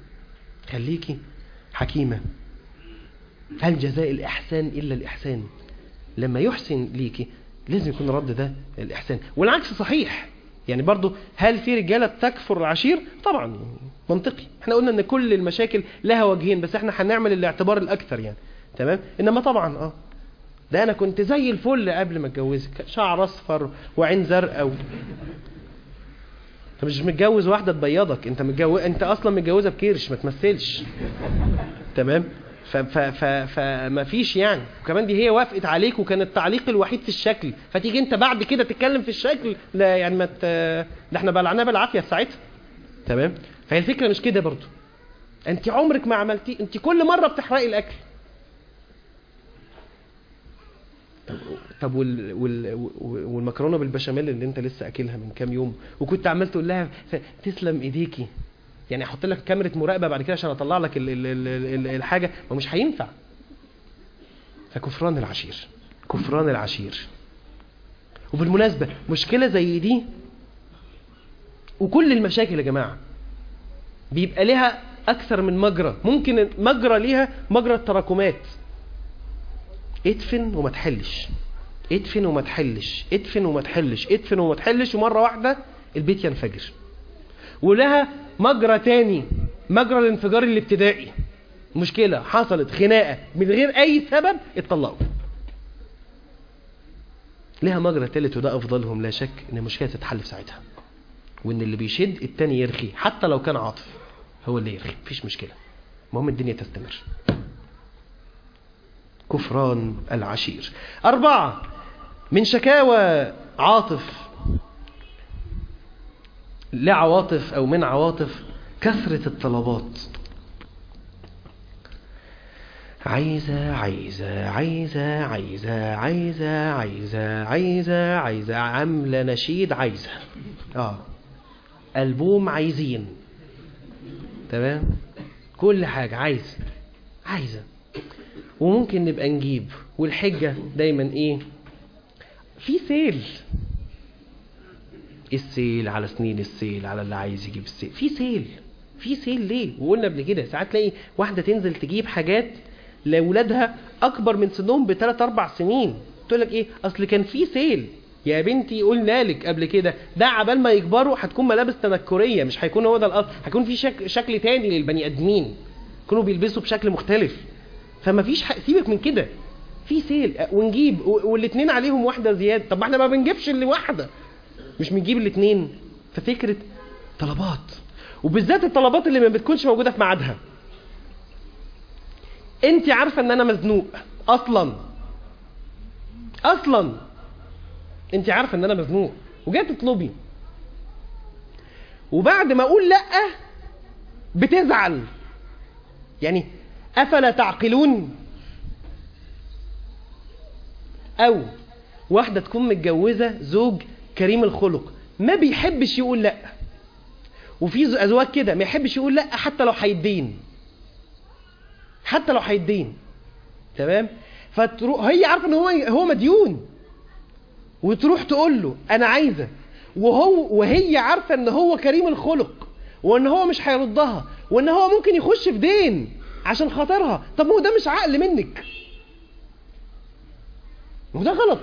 حكيمه. هل جزاء الاحسان الا الاحسان؟ لما يحسن ليكي لازم يكون رد ده الاحسان، والعكس صحيح يعني. برضو هل في رجاله تكفر العشير؟ طبعا منطقي. احنا قلنا ان كل المشاكل لها وجهين، بس احنا هنعمل الاعتبار الاكثر يعني. تمام. انما طبعا ده انا كنت زي الفل قبل ما اتجوزك، شعر اصفر وعين زرقاء انت مش متجوز واحده تبيضك، انت اصلا متجوزه بكيرش، ما تمثلش. تمام. فما فيش يعني. وكمان دي هي وافقت عليك وكان التعليق الوحيد في الشكل، فتيجي انت بعد كده تتكلم في الشكل؟ لا يعني ده احنا بلعناه بالعافيه ساعتها. تمام. فهي الفكره مش كده برضو. انت عمرك ما عملتي، انت كل مره بتحرقي الاكل. طب والمكرونه بالبشاميل اللي انت لسه اكلها من كام يوم وكنت عمال تقول لها تسلم ايديكي، يعني احط لك كاميرا مراقبه بعد كده عشان اطلع لك الحاجه، ما مش هينفع. فكفران العشير. وبالمناسبه مشكله زي دي وكل المشاكل يا جماعه بيبقى لها اكثر من مجرى. ممكن مجرى ليها مجرى التراكمات، ادفن وما تحلش ومره واحده البيت ينفجر. ولها مجرى تاني، مجرى الانفجار الابتدائي، مشكلة حصلت، خناقة من غير أي سبب، اتطلقوا. لها مجرى تالت وده أفضلهم لا شك، إن المشكلة تتحل في ساعتها. وان اللي بيشد التاني يرخي، حتى لو كان عاطف هو اللي يرخي، مفيش مشكلة، المهم الدنيا تستمر. كفران العشير. 4 من شكاوى عاطف لعواطف أو من عواطف كثرة الطلبات. عايزة عايزة عايزة عايزة عايزة عايزة عايزة عايزة، عاملة نشيد عايزة، ألبوم عايزين، تمام، كل حاجة عايزة. وممكن نبقى نجيب، والحجة دايما ايه؟ في سيل، السيل على سنين السيل على اللي عايز يجيب السيل، في سيل ليه؟ وقلنا قبل كده ساعات تلاقي واحدة تنزل تجيب حاجات لأولادها أكبر من سنهم ب3-4 سنين، تقول لك ايه؟ أصل كان في سيل. يا بنتي قلنا لك قبل كده، ده عبال ما يكبروا هتكون ملابس تنكرية، مش هيكون هو ده الأصل، هيكون في شكل تاني للبني آدمين، يكونوا بيلبسوا بشكل مختلف. فما فيش سيبك من كده، في سيل ونجيب، والاثنين عليهم واحدة زيادة. طب ما احنا ما بنجيبش اللي واحدة، مش بنجيب الاثنين. ففكرة طلبات، وبالذات الطلبات اللي ما بتكونش موجودة في ميعادها. انت عارفة ان انا مزنوق اصلا انت عارفة ان انا مزنوق وجاي تطلبي، وبعد ما اقول لا بتزعل. يعني افلا تعقلون؟ او واحدة تكون متجوزة زوج كريم الخلق ما بيحبش يقول لا، وفي ازواج كده ما يحبش يقول لا حتى لو هيدين، تمام، فتروح هي عارفه ان هو مديون، وتروح تقول له انا عايزه، وهي عارفه ان هو كريم الخلق، وان هو مش هيردها، وان هو ممكن يخش في دين عشان خاطرها. طب ما هو ده مش عقل منك، وده غلط،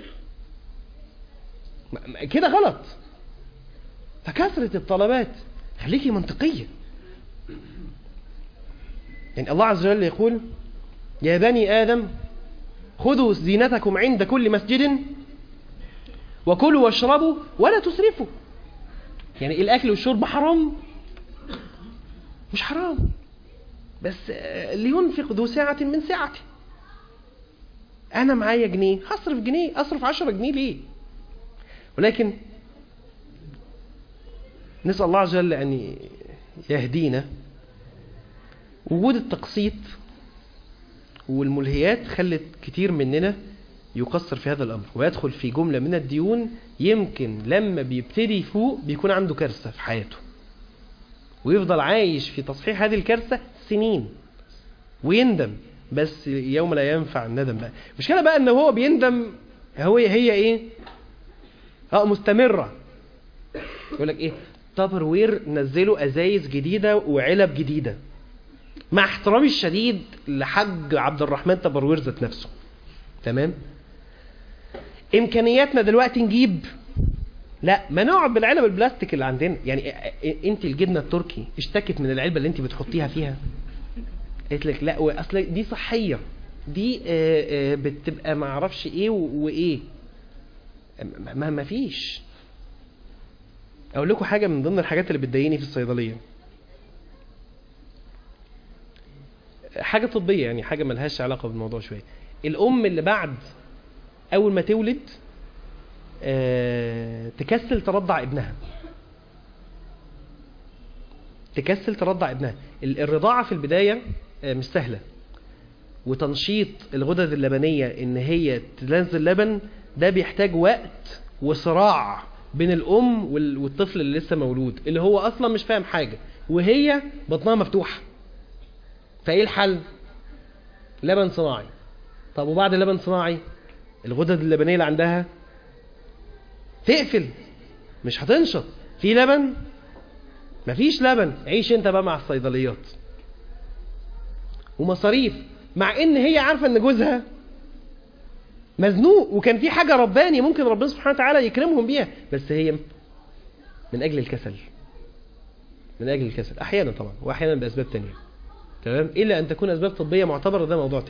كده غلط. فكثرة الطلبات، خليكي منطقية. يعني الله عز وجل يقول يا بني آدم خذوا زينتكم عند كل مسجد وكلوا واشربوا ولا تسرفوا. يعني الأكل والشرب حرام؟ مش حرام، بس لينفق ذو ساعة من ساعته. أنا معايا جنيه هصرف جنيه، أصرف 10 جنيه ليه؟ ولكن نسأل الله عز وجل أن يهدينا. وجود التقسيط والملهيات خلت كتير مننا يقصر في هذا الأمر، ويدخل في جملة من الديون يمكن لما بيبتدي يفوق بيكون عنده كارثة في حياته، ويفضل عايش في تصحيح هذه الكارثة سنين ويندم، بس يوم لا ينفع الندم. بقى مشكلة بقى ان هو بيندم، هي ايه؟ مستمرة. يقول لك ايه؟ تابر وير نزلوا ازايز جديدة وعلب جديدة، مع احترامي الشديد لحاج عبد الرحمن تابر وير ذات نفسه، تمام، امكانياتنا دلوقتي نجيب، لا ما نقعد بالعلب البلاستيك اللي عندنا. يعني انت الجبنة التركي اشتكت من العلبة اللي انت بتحطيها فيها؟ قلت لك لا، اصل دي صحية، دي بتبقى ما اعرفش ايه وايه، ما فيش. اقول لكم حاجة من ضمن الحاجات اللي بتضايقني في الصيدلية، حاجة طبية، يعني حاجة ملهاش علاقة بالموضوع شوية. الام اللي بعد اول ما تولد تكسل ترضع ابنها، الرضاعة في البداية مش سهلة، وتنشيط الغدد اللبنية ان هي تنزل لبن ده بيحتاج وقت وصراع بين الام والطفل اللي لسه مولود، اللي هو اصلا مش فاهم حاجة وهي بطنها مفتوحة. فايه الحل؟ لبن صناعي. طب وبعد اللبن صناعي الغدد اللبنية اللي عندها تقفل، مش هتنشط. في لبن؟ مفيش لبن. عيش انت بقى مع الصيدليات ومصاريف، مع ان هي عارفة ان جوزها مزنوق وكان في حاجة رباني ممكن ربنا سبحانه وتعالى يكرمهم بيها، بس هي من اجل الكسل، احيانا طبعا، واحيانا باسباب تانية، تمام، الا ان تكون اسباب طبية معتبرة، ده موضوع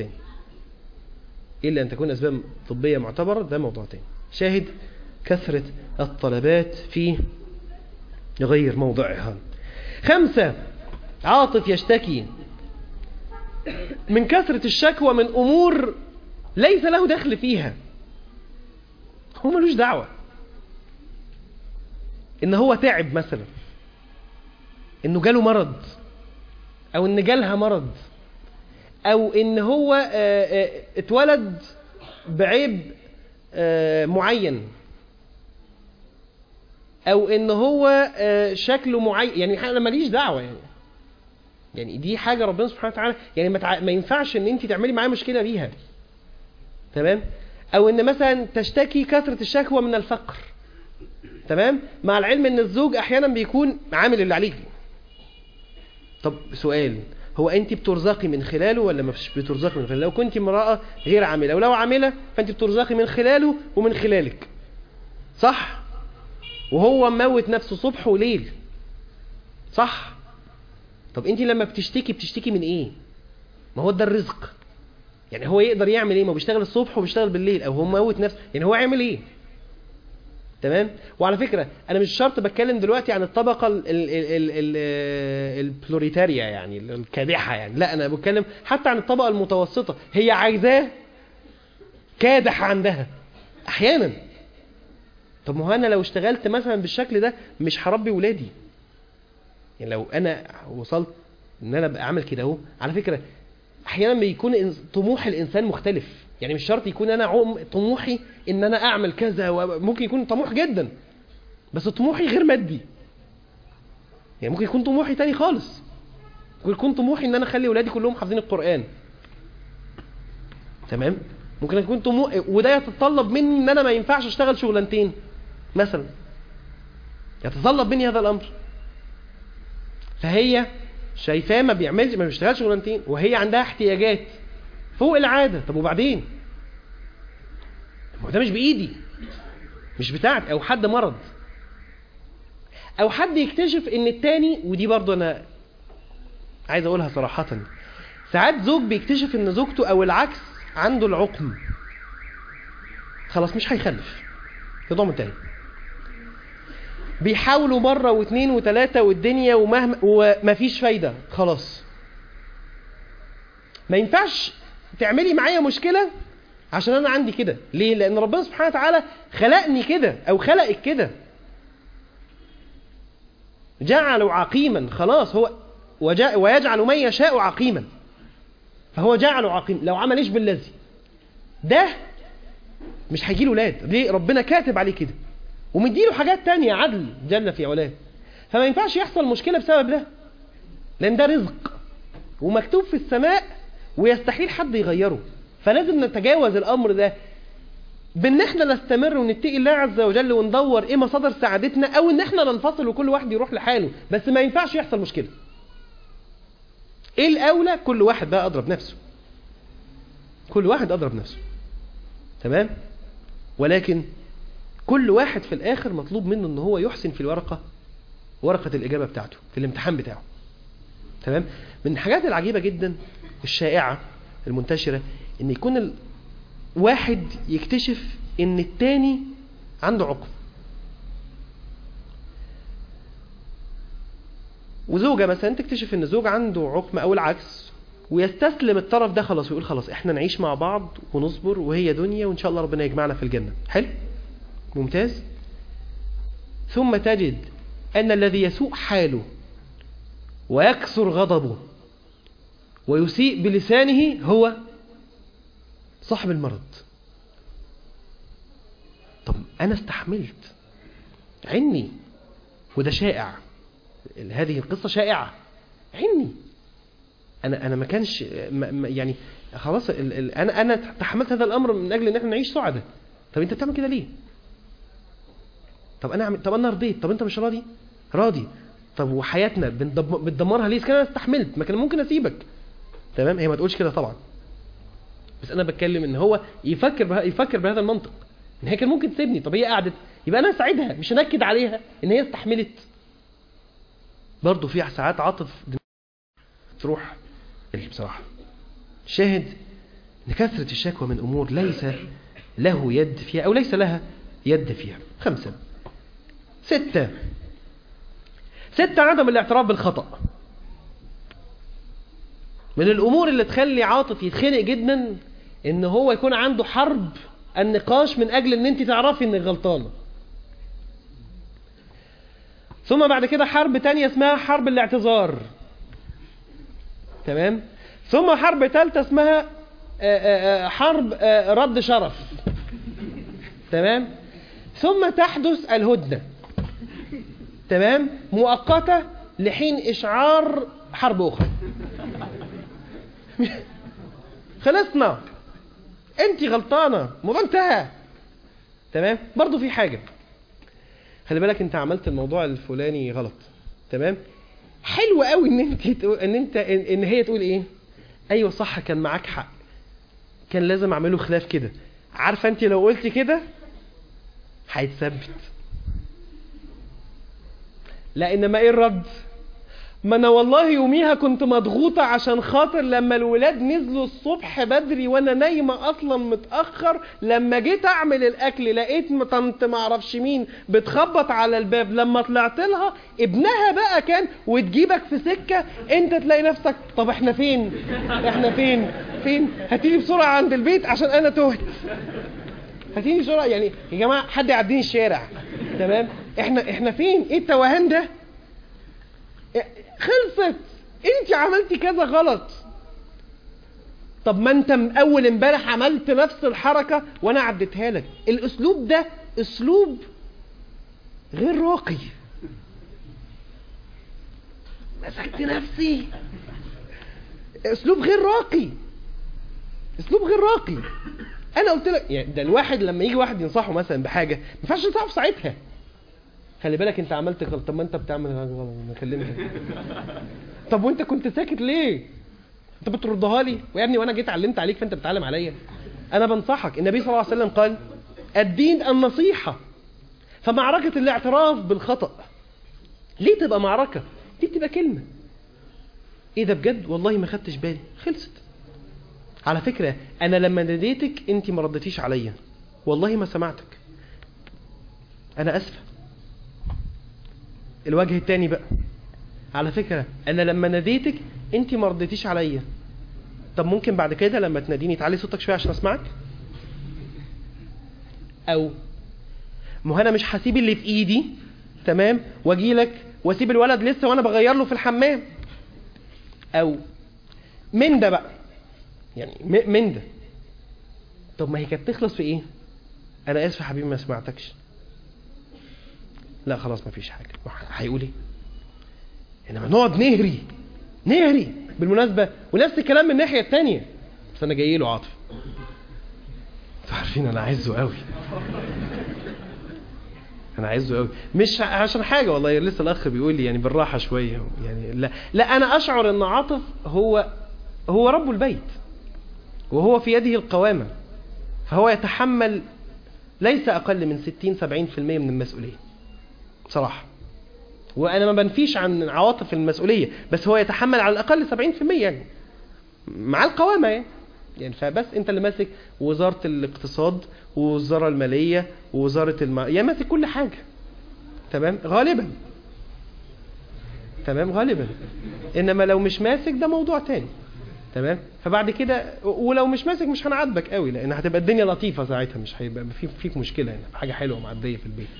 تاني. شاهد كثرة الطلبات في يغير موضعها. 5 عاطف يشتكي من كثرة الشكوى من أمور ليس له دخل فيها، هو ملوش دعوة. إن هو تعب مثلا، إنه جاله مرض، أو إن جالها مرض، أو إن هو اتولد بعيب معين، أو إن هو شكله معين. يعني أنا ماليش دعوة يعني دي حاجة ربنا سبحانه وتعالى يعني ما ينفعش إن أنت تعملي معاه مشكلة بيها. تمام؟ أو إن مثلا تشتكي كثرة الشكوى من الفقر. تمام؟ مع العلم إن الزوج أحيانا بيكون عامل اللي عليك. طب سؤال، هو أنت بترزقي من خلاله ولا مش بترزقي من خلاله؟ لو كنت امرأة غير عاملة، ولو عاملة فأنت بترزقي من خلاله ومن خلالك، صح؟ وهو موت نفسه صبح وليل، صح؟ طب أنت لما بتشتكي من إيه؟ ما هو ده الرزق. يعني هو يقدر يعمل إيه؟ ما بيشتغل الصبح وبيشتغل بالليل، أو هو موت نفسه، يعني هو يعمل إيه؟ تمام؟ وعلى فكرة أنا مش شرط بتكلم دلوقتي عن الطبقة البلوريتاريا يعني الكادحة يعني، لا أنا بتكلم حتى عن الطبقة المتوسطة، هي عايزاه كادح عندها أحيانا. طب ما هو أنا لو اشتغلت مثلا بالشكل ده مش هربي ولادي. يعني لو أنا وصلت إن أنا بقى أعمل كده أهو، على فكرة أحيانا بيكون طموح الإنسان مختلف. يعني مش شرط يكون أنا طموحي إن أنا أعمل كذا، وممكن يكون طموح جدا بس طموحي غير مادي. يعني ممكن يكون طموحي تاني خالص، ممكن يكون طموحي إن أنا أخلي ولادي كلهم حافظين القرآن. تمام؟ ممكن يكون طموح، وده يتطلب مني إن أنا ما ينفعش أشتغل شغلانتين مثلا، يتطلب مني هذا الأمر. فهي شايفاه ما بيشتغلش شغلانتين، وهي عندها احتياجات فوق العادة. طب وبعدين؟ ده مش بإيدي، مش بتاعت، أو حد مرض، أو حد يكتشف إن التاني. ودي برضو أنا عايز أقولها صراحة، ساعات زوج بيكتشف إن زوجته أو العكس عنده العقم، خلاص مش هيخلف، يضم التاني. بيحاولوا مرة واثنين وثلاثة والدنيا وما فيش فايدة، خلاص ما ينفعش تعملي معايا مشكلة عشان أنا عندي كده. ليه؟ لأن ربنا سبحانه وتعالى خلقني كده، أو خلقك كده، جعله عقيما. خلاص هو ويجعل من يشاء عقيما، فهو جعله عقيم. لو عمليش بالذي ده مش هيجيله ولاد. ليه؟ ربنا كاتب عليه كده ومديله حاجات تانية عدل جل في علاه. فما ينفعش يحصل مشكلة بسبب ده، لأن ده رزق ومكتوب في السماء ويستحيل حد يغيره. فلازم نتجاوز الأمر ده بأن احنا نستمر ونتقي الله عز وجل وندور ايه مصادر سعادتنا، او ان احنا ننفصل وكل واحد يروح لحاله. بس ما ينفعش يحصل مشكلة. ايه الأولى؟ كل واحد بقى أضرب نفسه، كل واحد أضرب نفسه. تمام؟ ولكن كل واحد في الآخر مطلوب منه ان هو يحسن في ورقة الإجابة بتاعته في الامتحان بتاعه. تمام؟ من الحاجات العجيبة جدا الشائعة المنتشرة ان يكون واحد يكتشف ان التاني عنده عقم، وزوجة مثلا تكتشف ان زوج عنده عقم او العكس، ويستسلم الطرف ده خلاص ويقول خلاص احنا نعيش مع بعض ونصبر وهي دنيا وان شاء الله ربنا يجمعنا في الجنة. حلو؟ ممتاز. ثم تجد ان الذي يسوء حاله ويكثر غضبه ويسيء بلسانه هو صاحب المرض. طب أنا استحملت عني، وده شائع، هذه القصة شائعة عني. أنا ما كانش يعني خلاص أنا تحملت هذا الأمر من أجل أن احنا نعيش سعداء. طب أنت بتعمل كده ليه؟ طب أنا رضيت، طب أنت مش راضي. طب وحياتنا بتدمرها ليه؟ كان أنا استحملت، ما كان ممكن أسيبك. تمام؟ هي ما تقولش كده طبعا، بس أنا بتكلم إن هو يفكر بهذا المنطق، إن هي كان ممكن تسيبني. طب هي قعدت، يبقى أنا أساعدها، مش أنكد عليها إن هي استحملت. برضو في ساعات عاطف تروح بصراحة. شاهد إن كثرة الشكوى من أمور ليس له يد فيها أو ليس لها يد فيها. 5. 6 6 عدم الاعتراف بالخطأ. من الامور اللي تخلي عاطف يتخنق جدا ان هو يكون عنده حرب النقاش من اجل ان انت تعرفي انك غلطانة. ثم بعد كده حرب تانية اسمها حرب الاعتذار. تمام. ثم حرب ثالثة اسمها حرب رد شرف. تمام. ثم تحدث الهدنة، تمام، مؤقتة لحين إشعار حرب أخرى. خلصنا، انت غلطانة، موضوع انتهى. تمام. برضو في حاجة، خلي بالك انت عملت الموضوع الفلاني غلط. تمام. حلو قوي ان انت تقول ان هي تقول ايه، ايوه صح كان معاك حق، كان لازم اعمله خلاف كده. عارفه انت لو قلت كده هيتثبت. لا، انما ايه الرد؟ ما انا والله يوميها كنت مضغوطة عشان خاطر لما الولاد نزلوا الصبح بدري وانا نايمة اصلا متأخر، لما جيت اعمل الاكل لقيت طنط معرفش مين بتخبط على الباب، لما طلعت لها ابنها بقى كان وتجيبك في سكة انت تلاقي نفسك طب احنا فين فين هتيجي بسرعة عند البيت عشان انا تهت، هتيجي بسرعة. يعني يا جماعة حد يعديني الشارع. تمام. احنا فين؟ ايه التوهان ده؟ خلصت، انت عملتي كذا غلط. طب ما انت اول امبارح عملت نفس الحركة وانا عديتها لك. الاسلوب ده اسلوب غير راقي. مسكت نفسي، اسلوب غير راقي، اسلوب غير راقي. انا قلت لك يعني ده الواحد لما يجي واحد ينصحه مثلا بحاجة ما ينفعش ينصحه في ساعتها. خلي بالك انت عملت غلط. طب ما انت بتعمل غلط، انا كلمتك. طب وانت كنت ساكت ليه؟ انت بتردها لي ويا ابني وانا جيت علمت عليك فانت بتعلم عليا. انا بنصحك. النبي صلى الله عليه وسلم قال الدين النصيحة. فمعركة الاعتراف بالخطأ ليه تبقى معركة؟ دي بتبقى كلمة. ايه ده بجد؟ والله ما خدتش بالي. خلصت. على فكرة انا لما ناديتك انت ما ردتيش عليا، والله ما سمعتك، انا اسفة. الوجه التاني بقى، على فكرة انا لما ناديتك انت ما ردتيش عليا، طب ممكن بعد كده لما تناديني تعلي صوتك شوية عشان اسمعك؟ او ما انا مش هسيب اللي في ايدي، تمام، واجي لك واسيب الولد لسه وانا بغير له في الحمام. او من ده بقى، يعني من ده. طب ما هي كانت تخلص في ايه؟ انا اسف يا حبيبي ما سمعتكش. لا خلاص ما فيش حاجة. هيقول ايه؟ انما نقعد نهري بالمناسبة. ونفس الكلام من الناحية التانية. بس انا جاي له عاطف، انتوا عارفين انا عايزه قوي، انا عايزه قوي، مش عشان حاجة والله. لسه الاخ بيقول لي يعني بالراحة شوية، يعني لا انا اشعر ان عاطف هو رب البيت وهو في يده القوامة، فهو يتحمل ليس اقل من 60-70% من المسؤولية بصراحة. وانا ما بنفيش عن عواطف المسؤولية، بس هو يتحمل على الاقل 70% يعني مع القوامة يعني فبس انت اللي ماسك وزارة الاقتصاد ووزارة المالية ووزارة يعني ماسك كل حاجة. تمام. غالبا. انما لو مش ماسك ده موضوع تاني. تمام. فبعد كده ولو مش ماسك مش هنعاتبك قوي، لان هتبقى الدنيا لطيفة ساعتها، مش هيبقى فيك مشكلة يعني، حاجة حلوة معدية في البيت.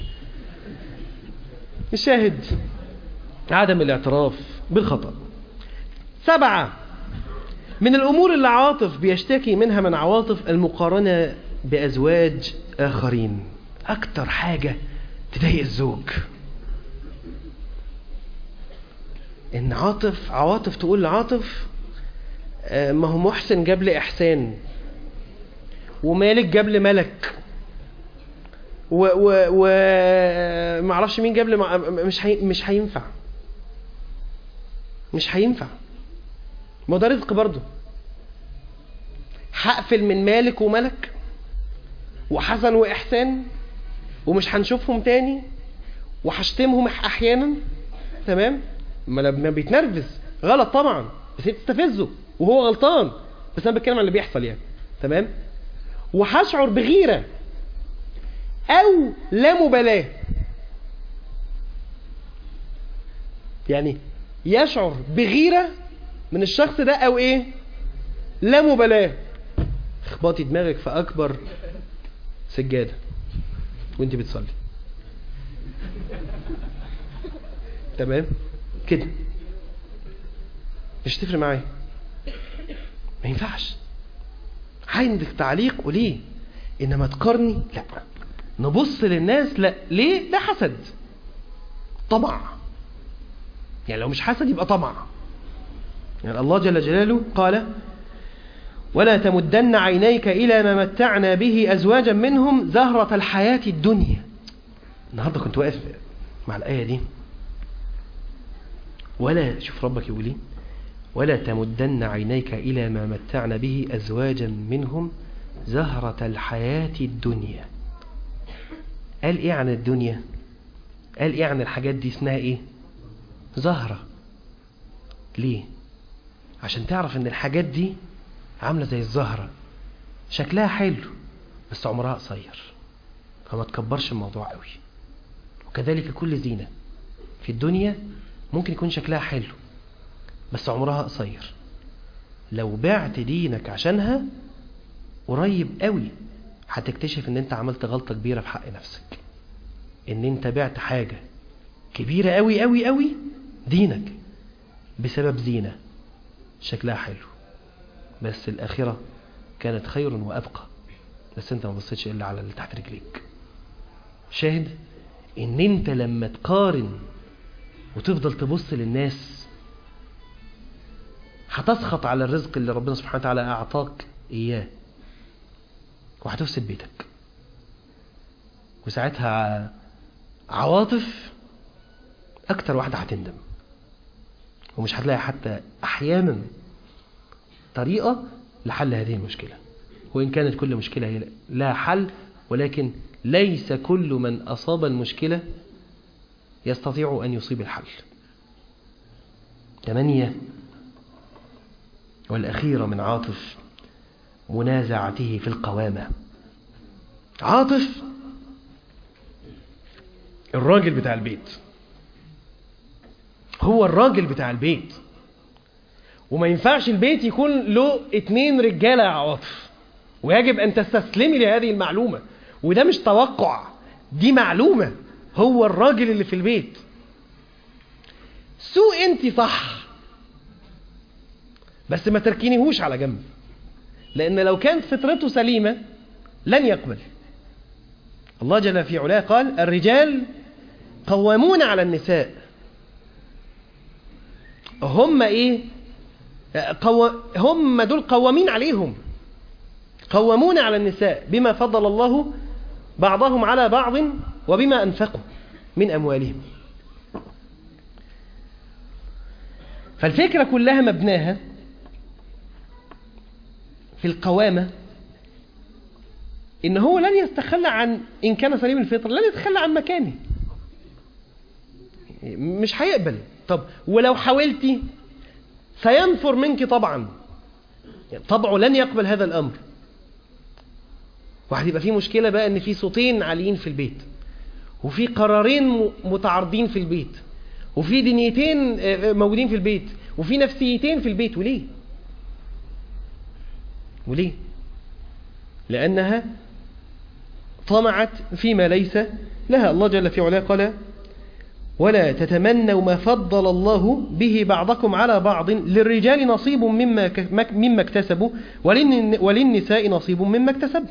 الشاهد عدم الاعتراف بالخطأ. 7 من الأمور اللي عاطف بيشتكي منها من عواطف المقارنة بأزواج آخرين. أكتر حاجة تضايق الزوج إن عواطف تقول لعاطف ما هو محسن جاب لي إحسان، ومالك جاب لي ملك، ومعرفش مين جاب لي مش هينفع. ما ده رزق برضه. هقفل من مالك وملك وحسن وإحسان ومش هنشوفهم تاني وهشتمهم أحيانا. تمام. ما بيتنرفز غلط طبعا، بس هي تستفزه وهو غلطان، بس أنا بتكلم عن اللي بيحصل يعني. تمام. وهشعر بغيرة أو لا مبالاة. يعني يشعر بغيرة من الشخص ده او ايه، لا مبالاة. اخبطي دماغك في اكبر سجادة وانت بتصلي، تمام كده، مش تفرق معايا، ما ينفعش. عندك تعليق وليه، انما تقارني لا، نبص للناس لا. ليه؟ ده حسد، طمع. يعني لو مش حسد يبقى طمع. يعني الله جل جلاله قال ولا تمدن عينيك إلى ما متعنا به أزواجا منهم زهرة الحياة الدنيا. النهاردة كنت واقف مع الآية دي، ولا شوف ربك يقول ايه، ولا تمدن عينيك إلى ما متعنا به أزواجا منهم زهرة الحياة الدنيا. قال ايه عن الدنيا؟ قال ايه عن الحاجات دي؟ اسمها ايه؟ زهرة. ليه؟ عشان تعرف ان الحاجات دي عاملة زي الزهرة، شكلها حلو بس عمرها قصير، فما تكبرش الموضوع قوي. وكذلك كل زينة في الدنيا ممكن يكون شكلها حلو بس عمرها قصير. لو بعت دينك عشانها قريب قوي هتكتشف ان انت عملت غلطة كبيرة في حق نفسك، ان انت بعت حاجة كبيرة قوي قوي قوي، دينك، بسبب زينة شكلها حلو بس الآخرة كانت خير وأبقى، بس انت ما بصيتش إلا على اللي تحت رجليك. شاهد ان انت لما تقارن وتفضل تبص للناس هتسخط على الرزق اللي ربنا سبحانه وتعالى أعطاك إياه، وهتفسد بيتك. وساعتها عواطف أكتر واحدة هتندم، ومش هتلاقي حتى أحيانا طريقة لحل هذه المشكلة. وإن كانت كل مشكلة لها حل، ولكن ليس كل من أصاب المشكلة يستطيع أن يصيب الحل. 8 والأخيرة من عاطف منازعته في القوامة. عاطف الراجل بتاع البيت، هو الراجل بتاع البيت، وما ينفعش البيت يكون له 2 رجالة يا عاطف، ويجب أن تستسلمي لهذه المعلومة. وده مش توقع، دي معلومة. هو الراجل اللي في البيت. سوء انت صح، بس ما تركينيهوش على جنب، لأن لو كانت فطرته سليمة لن يقبل. الله جل في علاه قال الرجال قوامون على النساء. هم ايه؟ هم دول قوامين عليهم، قوامون على النساء بما فضل الله بعضهم على بعض وبما أنفقوا من أموالهم. فالفكرة كلها مبناها في القوامة، إن هو لن يتخلى عن، إن كان سليم الفطر لن يتخلى عن مكانه، مش هيقبل. طب ولو حاولتي سينفر منك طبعا، طبعه لن يقبل هذا الأمر. وهتبقى في مشكلة بقى إن في صوتين عاليين في البيت، وفي قرارين متعارضين في البيت، وفي دنيتين موجودين في البيت، وفي نفسيتين في البيت. وليه؟ وليه؟ لأنها طمعت فيما ليس لها. الله جل في علاه قال ولا تتمنوا ما فضل الله به بعضكم على بعض للرجال نصيب مما اكتسبوا وللنساء نصيب مما اكتسبوا.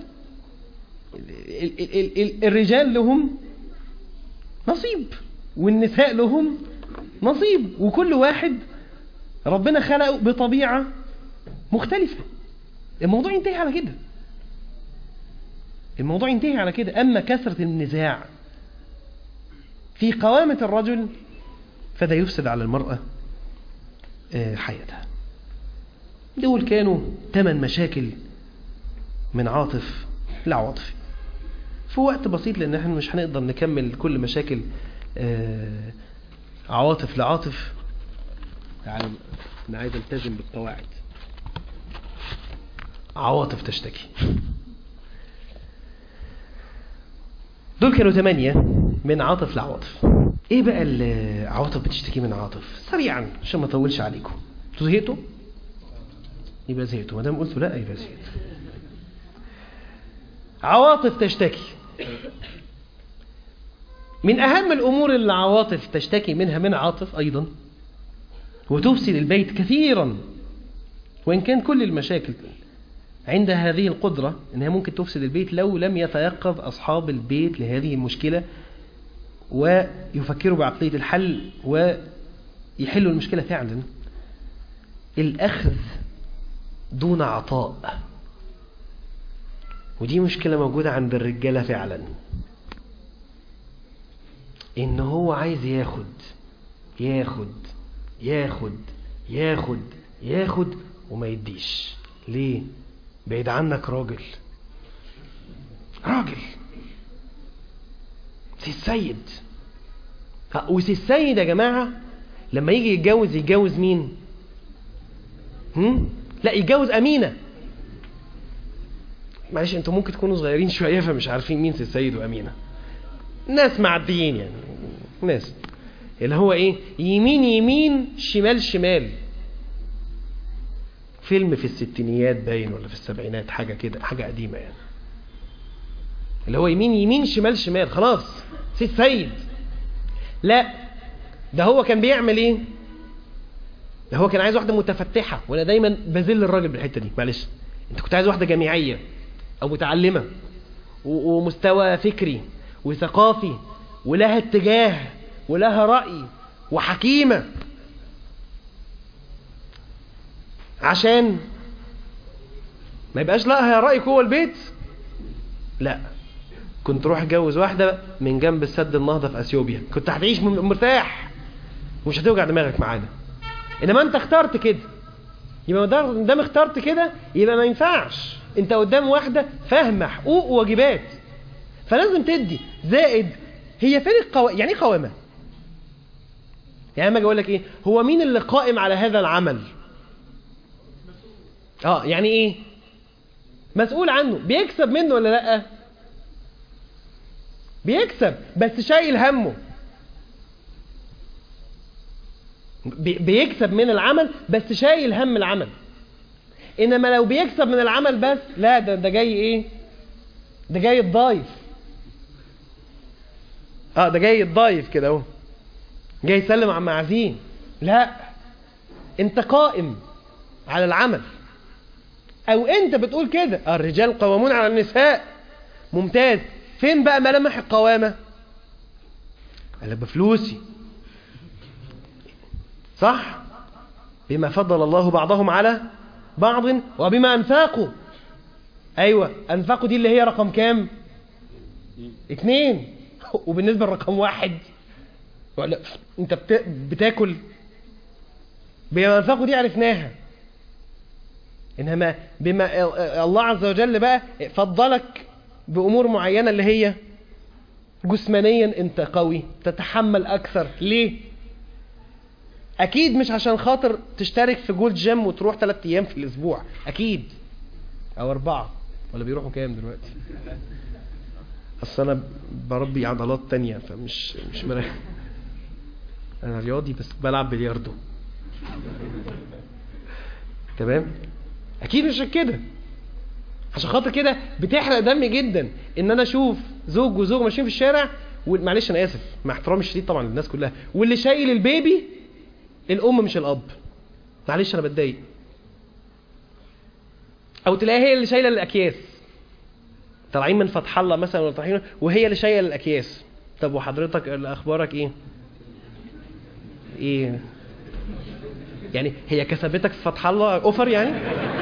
الرجال لهم نصيب والنساء لهم نصيب، وكل واحد ربنا خلقه بطبيعة مختلفة. الموضوع ينتهي على كده، الموضوع ينتهي على كده. أما كثرة النزاع في قوامة الرجل فده يفسد على المرأة حياتها. دول كانوا 8 مشاكل من عاطف لعاطف في وقت بسيط، لأن احنا مش هنقدر نكمل كل مشاكل عواطف لعاطف. يعني أنا عايز التزم بالقواعد. عواطف تشتكي. دول كانوا 8 من عاطف لعواطف. ايه بقى اللي عواطف بتشتكي من عاطف سريعا عشان ما اطولش عليكم؟ انتوا زهقتوا؟ يبقى زهقتوا، ما دام قلتوا لا يبقى زهقتوا. عواطف تشتكي. من اهم الامور اللي عواطف تشتكي منها من عاطف ايضا وتفسد البيت كثيرا، وان كان كل المشاكل عند هذه القدرة انها ممكن تفسد البيت لو لم يتيقظ اصحاب البيت لهذه المشكلة ويفكروا بعقلية الحل ويحلوا المشكلة فعلا. الأخذ دون عطاء، ودي مشكلة موجودة عند الرجالة فعلا، إن هو عايز ياخد ياخد ياخد ياخد ياخد وما يديش. ليه؟ بعيد عنك راجل سي السيد. وسي السيد يا جماعة لما يجي يتجوز مين؟ لا، يتجوز أمينة. معلش انتوا ممكن تكونوا صغيرين شوية فمش عارفين مين سي السيد وأمينة. ناس معديين يعني، ناس اللي هو ايه، يمين يمين شمال شمال. فيلم في الستينيات باين ولا في السبعينات، حاجة كده، حاجة قديمة يعني، اللي هو يمين يمين شمال شمال. خلاص سي السيد. لا، ده هو كان بيعمل ايه؟ ده هو كان عايز واحدة متفتحة، وانا دايما بذل الراجل بالحتة دي. معلش، انت كنت عايز واحدة جامعية او متعلمة ومستوى فكري وثقافي ولها اتجاه ولها رأي وحكيمة، عشان ما يبقاش لها رأي جوه البيت. لا، كنت روح اتجوز واحدة من جنب السد النهضة في اثيوبيا، كنت هتعيش مرتاح ومش هتوجع دماغك معانا. انما انت اخترت كده، يبقى دام اخترت كده يبقى ما ينفعش. انت قدام واحدة فاهمة حقوق وواجبات، فلازم تدي. زائد هي فين يعني ايه قوامة؟ يعني ما اجي اقول لك ايه، هو مين اللي قائم على هذا العمل؟ يعني ايه مسؤول عنه؟ بيكسب منه ولا لا؟ بيكسب بس شايل همه. بيكسب من العمل بس شايل هم العمل. انما لو بيكسب من العمل بس، لا، ده جاي ايه؟ ده جاي الضايف. ده جاي الضايف كده اهو، جاي يسلم على معازيم. لا، انت قائم على العمل، او انت بتقول كده الرجال قوامون على النساء. ممتاز. فين بقى ملامح القوامة؟ قال بفلوسي، صح؟ بما فضل الله بعضهم على بعض وبما أنفاقوا. أيوة، أنفاقوا دي اللي هي رقم كام؟ 2. وبالنسبة لرقم 1 ولا أنت بتاكل؟ بما أنفاقوا دي عرفناها. إنما بما الله عز وجل بقى فضلك بأمور معينة اللي هي جسمانيا أنت قوي، تتحمل أكثر. ليه؟ أكيد مش عشان خاطر تشترك في جولد جيم وتروح 3 أيام في الأسبوع، أكيد، أو 4، ولا بيروحوا كام دلوقتي؟ أصل أنا بربي عضلات تانية فمش مريح. أنا رياضي بس بلعب بلياردو. تمام؟ أكيد مش كده. عشان خاطر كده بتحرق دمي جدا إن أنا أشوف زوج وزوج ماشيين في الشارع، معلش أنا آسف مع احترامي الشديد طبعا للناس كلها، واللي شايل البيبي الأم مش الأب. معلش أنا بتضايق. أو تلاقيها هي اللي شايلة الأكياس، طالعين من فتح الله مثلا ولا طالعين وهي اللي شايلة الأكياس. طب وحضرتك أخبارك إيه؟ إيه يعني؟ هي كسبتك في فتح الله أوفر يعني؟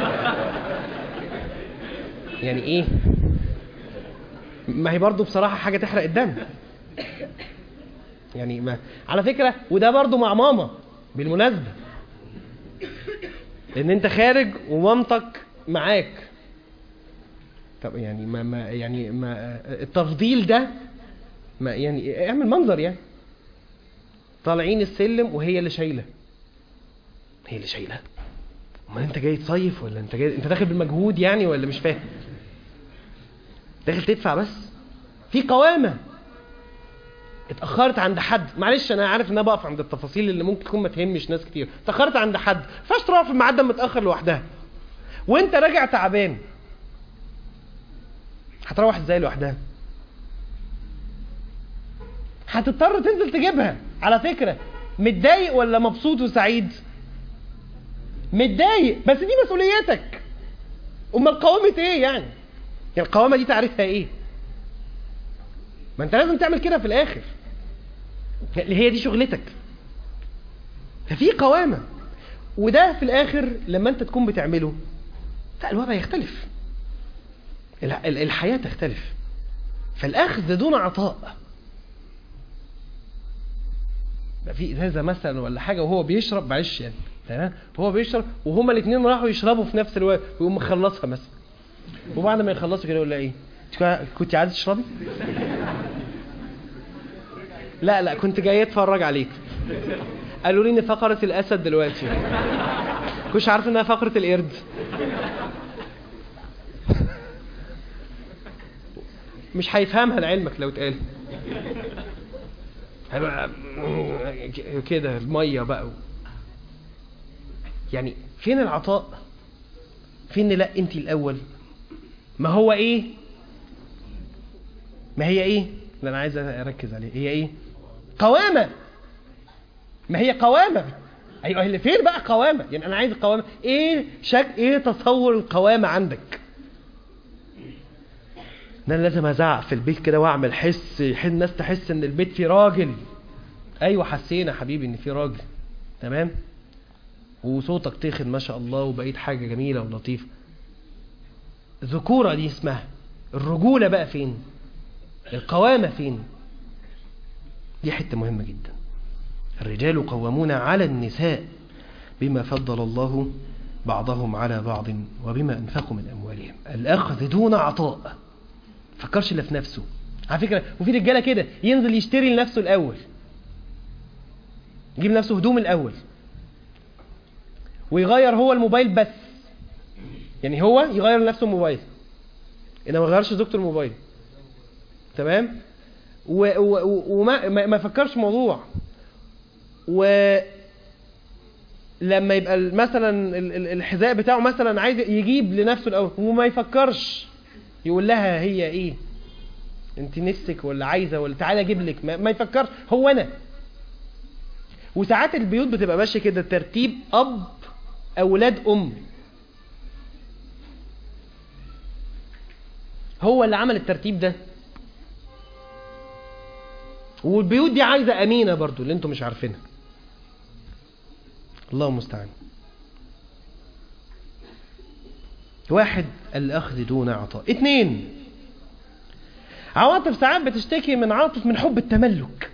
يعني إيه؟ ما هي برضو بصراحة حاجة تحرق الدم يعني. ما على فكرة وده برضو مع ماما بالمناسبة، لأن أنت خارج ومامتك معاك. طب يعني ما التفضيل ده ما يعني اعمل منظر يعني. طالعين السلم وهي اللي شايلة، هي اللي شايلة. امال انت جاي تصيف ولا انت داخل بالمجهود يعني، ولا مش فاهم؟ داخل تدفع بس. في قوامة اتأخرت عند حد، معلش انا عارف ان انا بقف عند التفاصيل اللي ممكن تكون ما تهمش ناس كتير، اتأخرت عند حد فاش تروح في الميعاد ده متأخر لوحدها وانت راجع تعبان، هتروح ازاي لوحدها؟ هتضطر تنزل تجيبها. على فكرة متضايق ولا مبسوط وسعيد؟ متضايق، بس دي مسؤوليتك. امال قوامة ايه يعني القوامة دي تعرفها ايه؟ ما انت لازم تعمل كده في الاخر، هي دي شغلتك. ففي قوامة، وده في الاخر لما انت تكون بتعمله لا الوضع يختلف، الحياة تختلف. فالاخذ دون عطاء، في ازازه مثلا ولا حاجه وهو بيشرب، معلش يعني تمام، وهو بيشرب وهما الاثنين راحوا يشربوا في نفس الوقت ويقوم مخلصها مثلا، وبعد ما يخلصوا كده يقول لها ايه؟ كنت عايز تشربي؟ لا كنت جاي اتفرج عليك. قالوا لي ان فقره الاسد دلوقتي، كنتش عارف انها فقره القرد. مش هيفهمها لعلمك لو اتقال كده الميه بقى. يعني فين العطاء؟ فين لا انت الاول؟ ما هو ايه؟ ما هي ايه؟ اللي انا عايز اركز عليه هي ايه؟ قوامه. ما هي قوامه. ايوه اللي فين بقى قوامه؟ يعني انا عايز قوامه ايه؟ ايه تصور القوامه عندك؟ انا لازم ازعق في البيت كده واعمل حس الناس تحس ان البيت فيه راجل. ايوه حسينا حبيبي ان في راجل، تمام، وصوتك تاخد ما شاء الله وبقيت حاجه جميله ولطيفه. الذكوره دي اسمها الرجوله بقى فين؟ القوامه فين؟ دي حته مهمه جدا. الرجال قوامون على النساء بما فضل الله بعضهم على بعض وبما انفقوا من اموالهم. الاخذ دون عطاء، فكرش الا في نفسه. على فكره وفي رجاله كده ينزل يشتري لنفسه الاول، يجيب لنفسه هدوم الاول ويغير هو الموبايل بس، يعني هو يغير لنفسه الموبايل انما ما يغيرش زوجته الموبايل، تمام، وما فكرش موضوع. ولما يبقى مثلا الحذاء بتاعه مثلا عايز يجيب لنفسه الاول وما يفكرش يقول لها هي ايه انت نفسك ولا عايزه ولا تعالى اجيب لك، ما يفكرش هو انا. وساعات البيوت بتبقى ماشيه كده ترتيب اب اولاد ام، هو اللي عمل الترتيب ده. والبيوت دي عايزه امينه برضو اللي انتم مش عارفينها، الله المستعان. واحد الاخذ دون عطاء. 2 عواطف ساعات بتشتكي من عاطف من حب التملك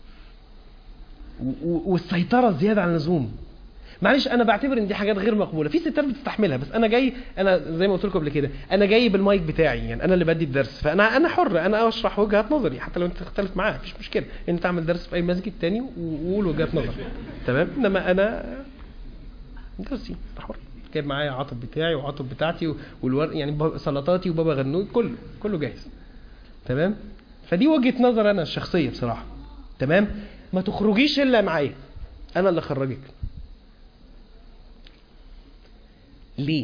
والسيطره الزياده عن اللزوم. معلش انا بعتبر ان دي حاجات غير مقبوله، في ستات بتستحملها، بس انا زي ما قلت لكم قبل كده انا جاي بالمايك بتاعي، يعني انا اللي بدي الدرس، فانا حر، انا اشرح وجهات نظري حتى لو انت تختلف معاها مفيش مشكله، انت تعمل درس في اي مسجد تاني وقول وجهات نظر، تمام، انما انا درسي حر، جايب معايا عاطف بتاعي وعاطف بتاعتي يعني سلطاتي وبابا غنوج كله جاهز، تمام. فدي وجهه نظر انا الشخصيه بصراحه، تمام. ما تخرجيش الا معايا، انا اللي اخرجك. ليه؟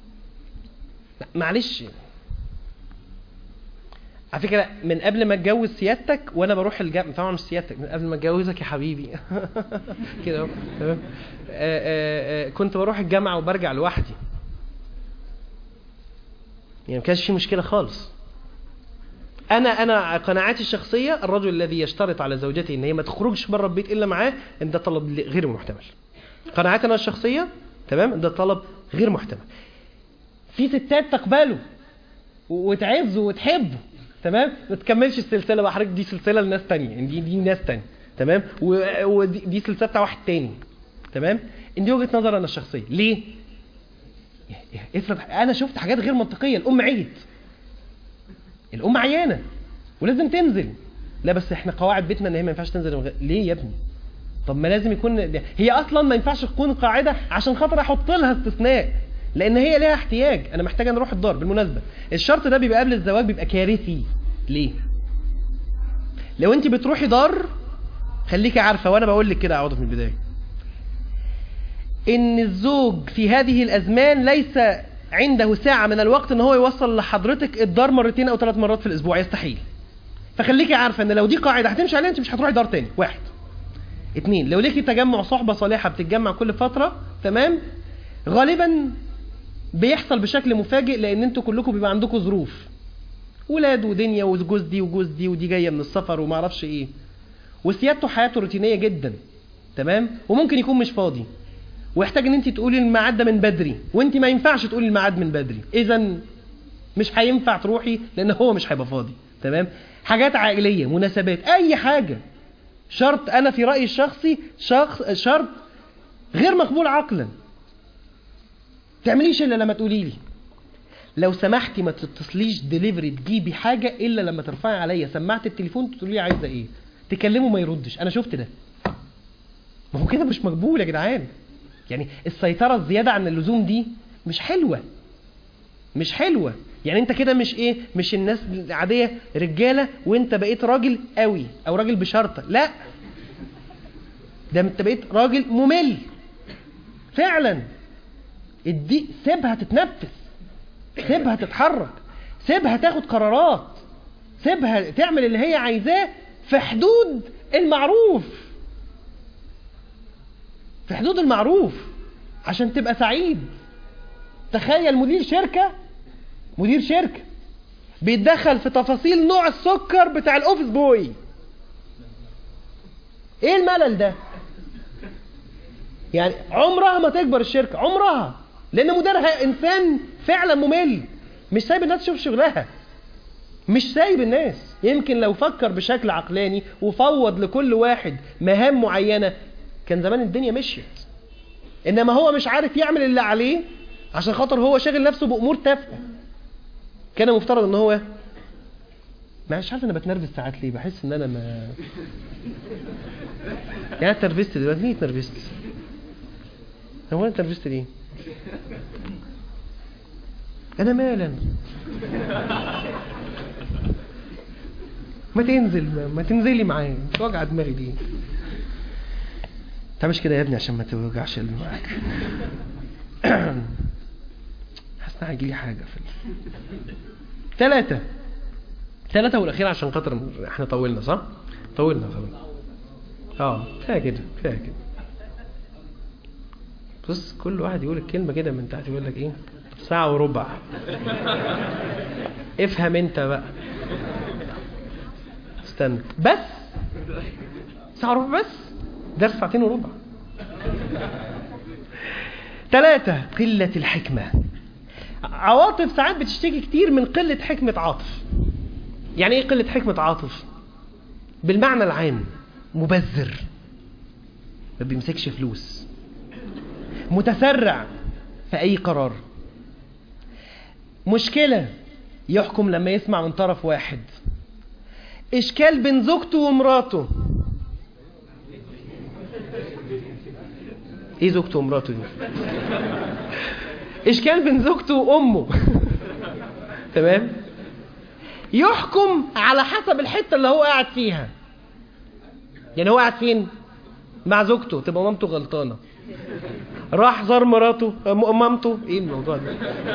معلش على فكرة من قبل ما اتجوز سيادتك وانا بروح الجامعة، طبعا مش سيادتك، من قبل ما اتجوزك يا حبيبي كده تمام، كنت بروح الجامعة وبرجع لوحدي، يعني ما كانش في مشكلة خالص. انا قناعاتي الشخصية الرجل الذي يشترط على زوجته ان هي ما تخرجش بره البيت الا معاه ان ده طلب غير محتمل. قناعاتي انا الشخصية، تمام، ده طلب غير محتمل. في ستات تقبله وتعزه وتحبه، تمام، ما تكملش السلسله بقى حضرتك، دي سلسله لناس تانية، دي ناس تانية، تمام، ودي سلسله بتاع واحد تاني، تمام. دي وجهه نظر انا الشخصيه. ليه؟ افرض انا شفت حاجات غير منطقيه، الام عيت، الام عيانه ولازم تنزل، لا بس احنا قواعد بيتنا ان هي ما ينفعش تنزل ليه يا ابني؟ طب ما لازم يكون هي اصلا ما ينفعش تكون قاعده عشان خاطر احط لها استثناء، لان هي ليها احتياج، انا محتاجه نروح الدار. بالمناسبه الشرط ده بيبقى قبل الزواج بيبقى كارثي. ليه؟ لو انت بتروحي دار خليكي عارفة، وانا بقول لك كده اقعد من البداية، ان الزوج في هذه الازمان ليس عنده ساعة من الوقت ان هو يوصل لحضرتك الدار 2 أو 3 مرات في الاسبوع، يستحيل. فخليكي عارفة ان لو دي قاعدة هتمشي عليها انت مش هتروحي دار تاني. 1. 2، لو ليكي تجمع صحبة صالحة بتتجمع كل فترة، تمام، غالبا بيحصل بشكل مفاجئ، لان انتوا كلكم بيبقى عندكم ظروف، ولاد ودنيا وجوز دي وجوز دي ودي جاية من السفر وما اعرفش ايه، وسيادته حياته روتينية جدا، تمام، وممكن يكون مش فاضي ويحتاج ان انت تقولي الميعاد ده من بدري، وانت ما ينفعش تقولي الميعاد من بدري، اذا مش هينفع تروحي لان هو مش هيبقى فاضي، تمام. حاجات عائلية، مناسبات، اي حاجة، شرط انا في رأيي الشخصي شرط غير مقبول عقلا، تعمليش الا لما تقولي لي لو سمحتي ما تتصليش ديليفري تجيبي حاجة الا لما ترفعي عليا سماعة التليفون تقولي لي عايزة ايه، تكلمه ما يردش. انا شفت ده، ما هو كده مش مقبول يا جدعان. يعني السيطرة الزيادة عن اللزوم دي مش حلوة، مش حلوة. يعني انت كده مش ايه، مش الناس العادية رجالة وانت بقيت راجل قوي او راجل بشرطة، لا، ده انت بقيت راجل ممل فعلا. ادي سيبها تتنفس، سيبها تتحرك، سيبها تاخد قرارات، سيبها تعمل اللي هي عايزاه في حدود المعروف، في حدود المعروف عشان تبقى سعيد. تخيل مدير شركة بيتدخل في تفاصيل نوع السكر بتاع الاوفيس بوي. ايه الملل ده؟ يعني عمرها ما تكبر الشركة، عمرها، لان مديرها انسان فعلا ممل، مش سايب الناس تشوف شغلها، مش سايب الناس. يمكن لو فكر بشكل عقلاني وفوض لكل واحد مهام معينة كان زمان الدنيا مشيت، انما هو مش عارف يعمل اللي عليه عشان خاطر هو شاغل نفسه بأمور تافهة. كان مفترض ان هو مش عارف، انا بتنرفز ساعات ليه، بحس ان انا ما يعني اتنرفزت دلوقتي. ليه اتنرفزت؟ هو انا اتنرفزت ليه؟ انا مالا ما تنزلي معايا، مش وجع دماغي دي. تعملش كده يا ابني عشان ما توجعش قلبي معاك. حاسس ان هيجيلي حاجه في 3 والاخير عشان خاطر احنا طولنا، صح؟ طولنا. كفايه كده. بص كل واحد يقول الكلمه كده من تحت يقول لك ايه 1.25 ساعة. افهم انت بقى، استنى بس 1.25 ساعة بس، درس 2.25 ساعة. 3 قلة الحكمة. عواطف ساعات بتشتكي كتير من قلة حكمة عاطف. يعني ايه قلة حكمة عاطف؟ بالمعنى العام مبذر، ما بيمسكش فلوس، متسرع في اي قرار، مشكلة يحكم لما يسمع من طرف واحد، اشكال بين زوجته ومراته. ايه زوجته ومراته دي؟ اشكال بين زوجته وامه. تمام، يحكم على حسب الحتة اللي هو قاعد فيها. يعني هو قاعد فين؟ مع زوجته، تبقى مامته غلطانة. راح زار مراته مامته، ايه الموضوع ده؟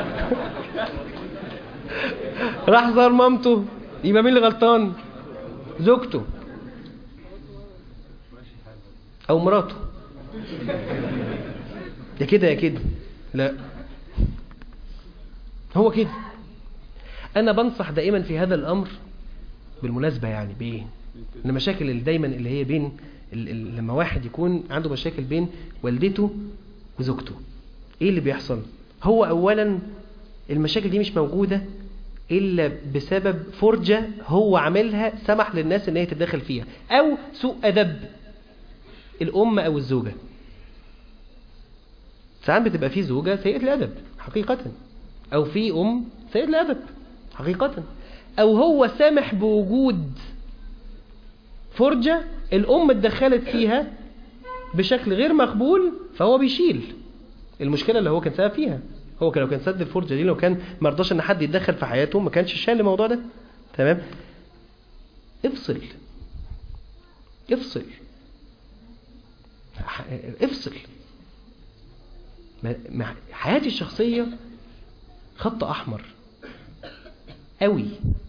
راح زار مامته، يبقى مين اللي غلطان؟ زوجته او مراته. يا كده يا كده، لا هو كده. انا بنصح دائما في هذا الامر بالمناسبة، يعني بايه؟ ان المشاكل اللي دايما اللي هي بين لما واحد يكون عنده مشاكل بين والدته وزوجته، ايه اللي بيحصل؟ هو اولا المشاكل دي مش موجودة الا بسبب فرجة هو عملها سمح للناس ان هي تتدخل فيها، او سوء ادب الام او الزوجة. ساعات بتبقى في زوجة سيئة الادب حقيقة، او في ام سيئة الادب حقيقة، او هو سامح بوجود فرجة الام اتدخلت فيها بشكل غير مقبول، فهو بيشيل المشكلة اللي هو كان سبب فيها. هو لو كان سد الفرجة دي، لو كان مرضاش ان حد يتدخل في حياته، ما كانش شال الموضوع ده. تمام، افصل افصل. افصل. حياتي الشخصية خط أحمر قوي،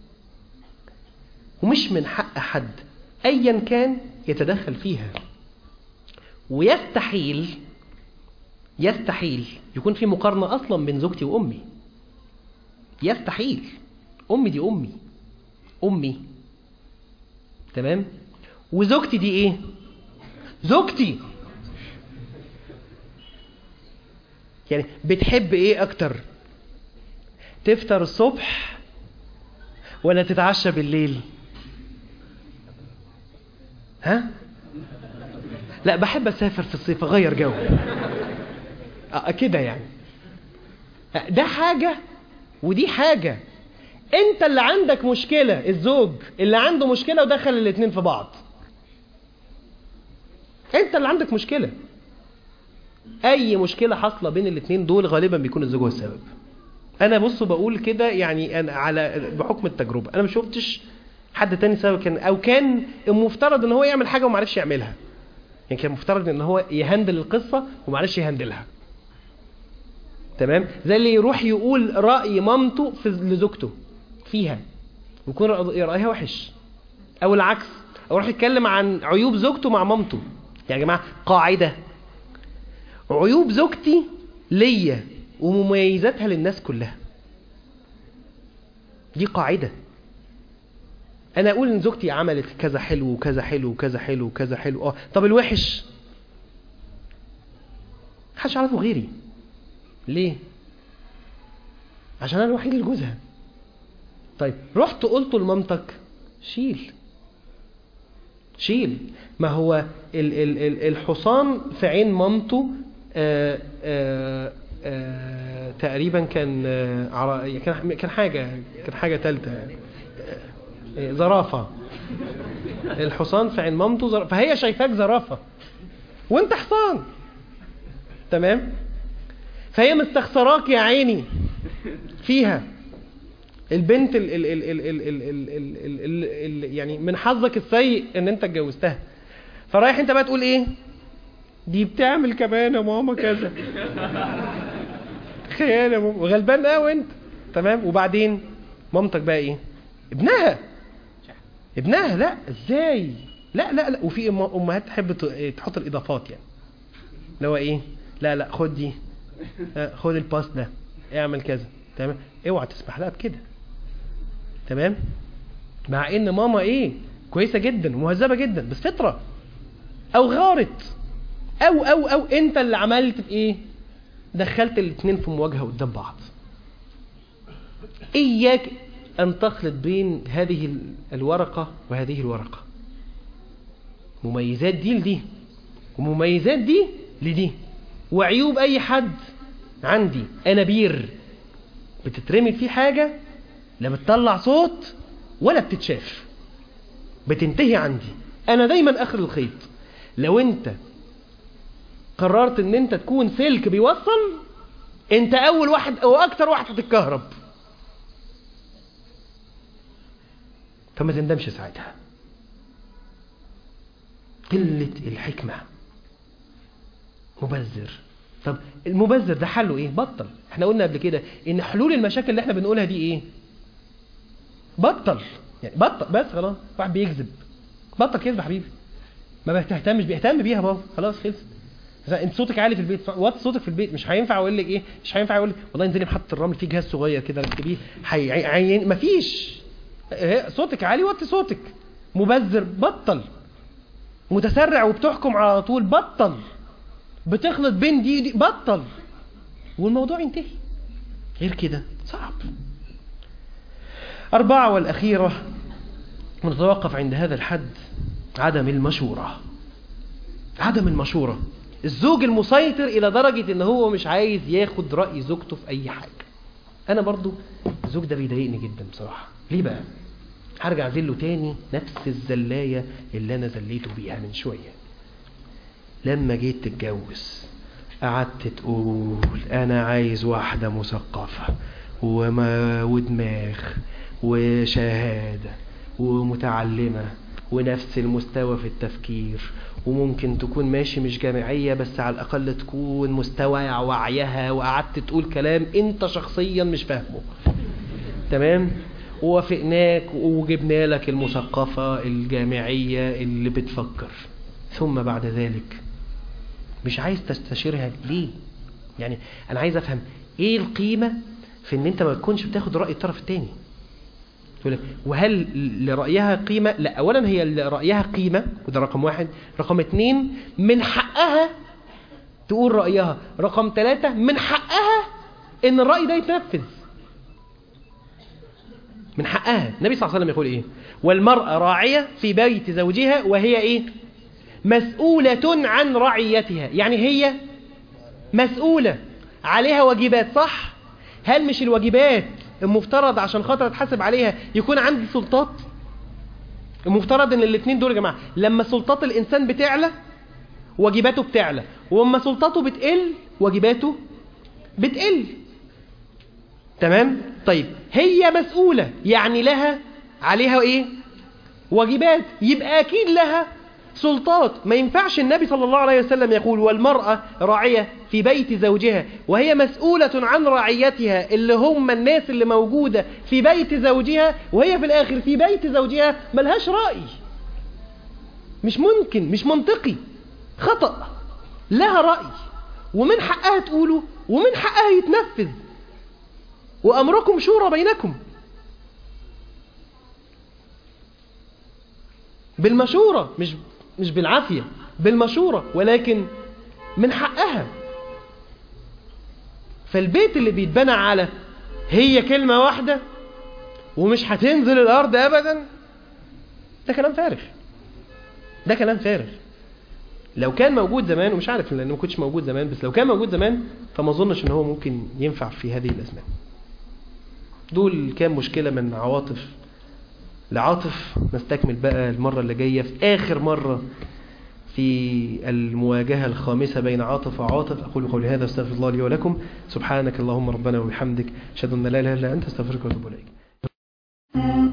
ومش من حق حد أيا كان يتدخل فيها. ويستحيل يكون في مقارنة أصلا بين زوجتي وأمي. يستحيل. أمي دي أمي تمام، وزوجتي دي إيه؟ زوجتي. يعني بتحب إيه أكتر؟ تفطر الصبح ولا تتعشى بالليل؟ ها؟ لا، بحب أسافر في الصيف أغير جو كده يعني. ده حاجة ودي حاجة. انت اللي عندك مشكلة، الزوج اللي عنده مشكلة ودخل الاتنين في بعض. انت اللي عندك مشكلة. اي مشكلة حاصلة بين الاتنين دول غالبا بيكون الزوج هو السبب. انا بصوا بقول كده يعني، انا على بحكم التجربة انا ما شفتش حد تاني سبب كان، او كان المفترض ان هو يعمل حاجة وما عرفش يعملها. يعني كان المفترض ان هو يهندل القصة وما عرفش يهندلها. تمام، زي اللي يروح يقول رأي مامته لزوجته فيها ويكون رأيها وحش، او العكس، او يروح يتكلم عن عيوب زوجته مع مامته. يا جماعة قاعدة، عيوب زوجتي ليا ومميزاتها للناس كلها. دي قاعدة. انا اقول ان زوجتي عملت كذا حلو وكذا حلو وكذا حلو وكذا حلو، طب الوحش محدش عارفه غيري. ليه؟ عشان انا الوحيد لجوزها. طيب رحت قلت لمامتك شيل. ما هو الحصان في عين مامته تقريبا كان حاجة ثالثة، زرافة. الحصان في عين مامته زرافة، فهي شايفاك زرافة وانت حصان. تمام، فهي مستخسراك يا عيني فيها. البنت يعني من حظك السيء ان انت اتجوزتها، فرايح انت بقى تقول ايه؟ دي بتعمل كمان يا ماما كذا. خيال يا ماما، غلبان قوي انت. تمام، وبعدين مامتك بقى ايه؟ ابنها. لا ازاي؟ لا وفي امهات تحب تحط الاضافات، يعني اللي هو ايه؟ لا خد دي، خد الباس ده، اعمل كذا. تمام، اوعى تسمح لها بكده. تمام، مع ان ماما ايه؟ كويسه جدا ومهذبه جدا، بس فطره او غارت او انت اللي عملت بايه؟ دخلت الاثنين في مواجهه قدام بعض. اياك ان تخلط بين هذه الورقه وهذه الورقه. مميزات دي لدي ومميزات دي لدي، وعيوب اي حد عندي. انابير بتترمي فيه حاجه لا بتطلع صوت ولا بتتشاف، بتنتهي عندي. انا دايما اخر الخيط. لو انت قررت ان انت تكون سلك بيوصل، انت اول واحد او اكتر واحد هتتكهرب، فما تندمش ساعتها. قلة الحكمة. مبذر. طب المبذر ده حله ايه؟ بطل. احنا قلنا قبل كده ان حلول المشاكل اللي احنا بنقولها دي ايه؟ بطل. يعني بطل بس خلاص. واحد بيكذب، بطل كذب يا حبيبي. ما بتهتمش، بيهتم بيها بابا، خلاص خلص. انت صوتك عالي في البيت، وطي صوتك في البيت. مش هينفع اقول لك ايه؟ مش هينفع اقول لك والله انزلي محطة الرمل في جهاز صغير كده ركبيه مفيش. صوتك عالي، وطي صوتك. مبذر، بطل. متسرع وبتحكم على طول، بطل. بتخلط بين دي بطل، والموضوع ينتهي. غير كده صعب. 4 والأخيرة ونتوقف عند هذا الحد: عدم المشورة. عدم المشورة. الزوج المسيطر إلى درجة إن هو مش عايز ياخد رأي زوجته في أي حاجة. أنا برضو الزوج ده بيضايقني جدا بصراحة. ليه بقى؟ هرجع ذله تاني نفس الزلاية اللي أنا زليته بيها من شوية. لما جيت تتجوز قعدت تقول أنا عايز واحدة مثقفة ودماغ وشهادة ومتعلمة ونفس المستوى في التفكير، وممكن تكون ماشي مش جامعية بس على الأقل تكون مستوى وعيها، وقعدت تقول كلام انت شخصيا مش فاهمه، تمام؟ ووافقناك وجبنا لك المثقفة الجامعية اللي بتفكر، ثم بعد ذلك مش عايز تستشيرها ليه؟ يعني أنا عايز أفهم إيه القيمة في إن أنت ما تكونش بتاخد رأي الطرف التاني. وهل لرأيها قيمة؟ لا، أولا هي لرأيها قيمة، وده رقم 1. رقم 2 من حقها تقول رأيها. رقم 3 من حقها إن الرأي ده يتنفذ، من حقها. النبي صلى الله عليه وسلم يقول إيه؟ والمرأة راعية في بيت زوجها وهي إيه؟ مسؤولة عن رعيتها. يعني هي مسؤولة، عليها واجبات، صح؟ هل مش الواجبات المفترض عشان خاطر تحاسب عليها يكون عندي سلطات؟ المفترض ان الاثنين دول يا جماعة لما سلطات الانسان بتعلى واجباته بتعلى، واما سلطاته بتقل واجباته بتقل، تمام؟ طيب هي مسؤولة يعني لها عليها ايه؟ واجبات، يبقى اكيد لها سلطات. ما ينفعش النبي صلى الله عليه وسلم يقول والمرأة راعية في بيت زوجها وهي مسؤولة عن رعيتها، اللي هم الناس اللي موجودة في بيت زوجها، وهي في الآخر في بيت زوجها ملهاش رأي. مش ممكن، مش منطقي، خطأ. لها رأي ومن حقها تقوله ومن حقها يتنفذ، وأمركم شورى بينكم بالمشورة، مش بالعافية، بالمشورة، ولكن من حقها. فالبيت اللي بيتبنى على هي كلمة واحدة ومش هتنزل الأرض أبدا، ده كلام فارغ، ده كلام فارغ. لو كان موجود زمان، ومش عارف لأنه ما كنتش موجود زمان، بس لو كان موجود زمان فما أظنش إن هو ممكن ينفع في هذه الأزمان. دول كان مشكلة من عواطف لعاطف. نستكمل بقى المرة اللي جاية في آخر مرة في المواجهة الخامسة بين عاطف وعاطف. أقول قولي هذا استغفر الله لي ولكم. سبحانك اللهم ربنا وبحمدك أشهد أن لا إله إلا أنت استغفرك وأتوب إليك.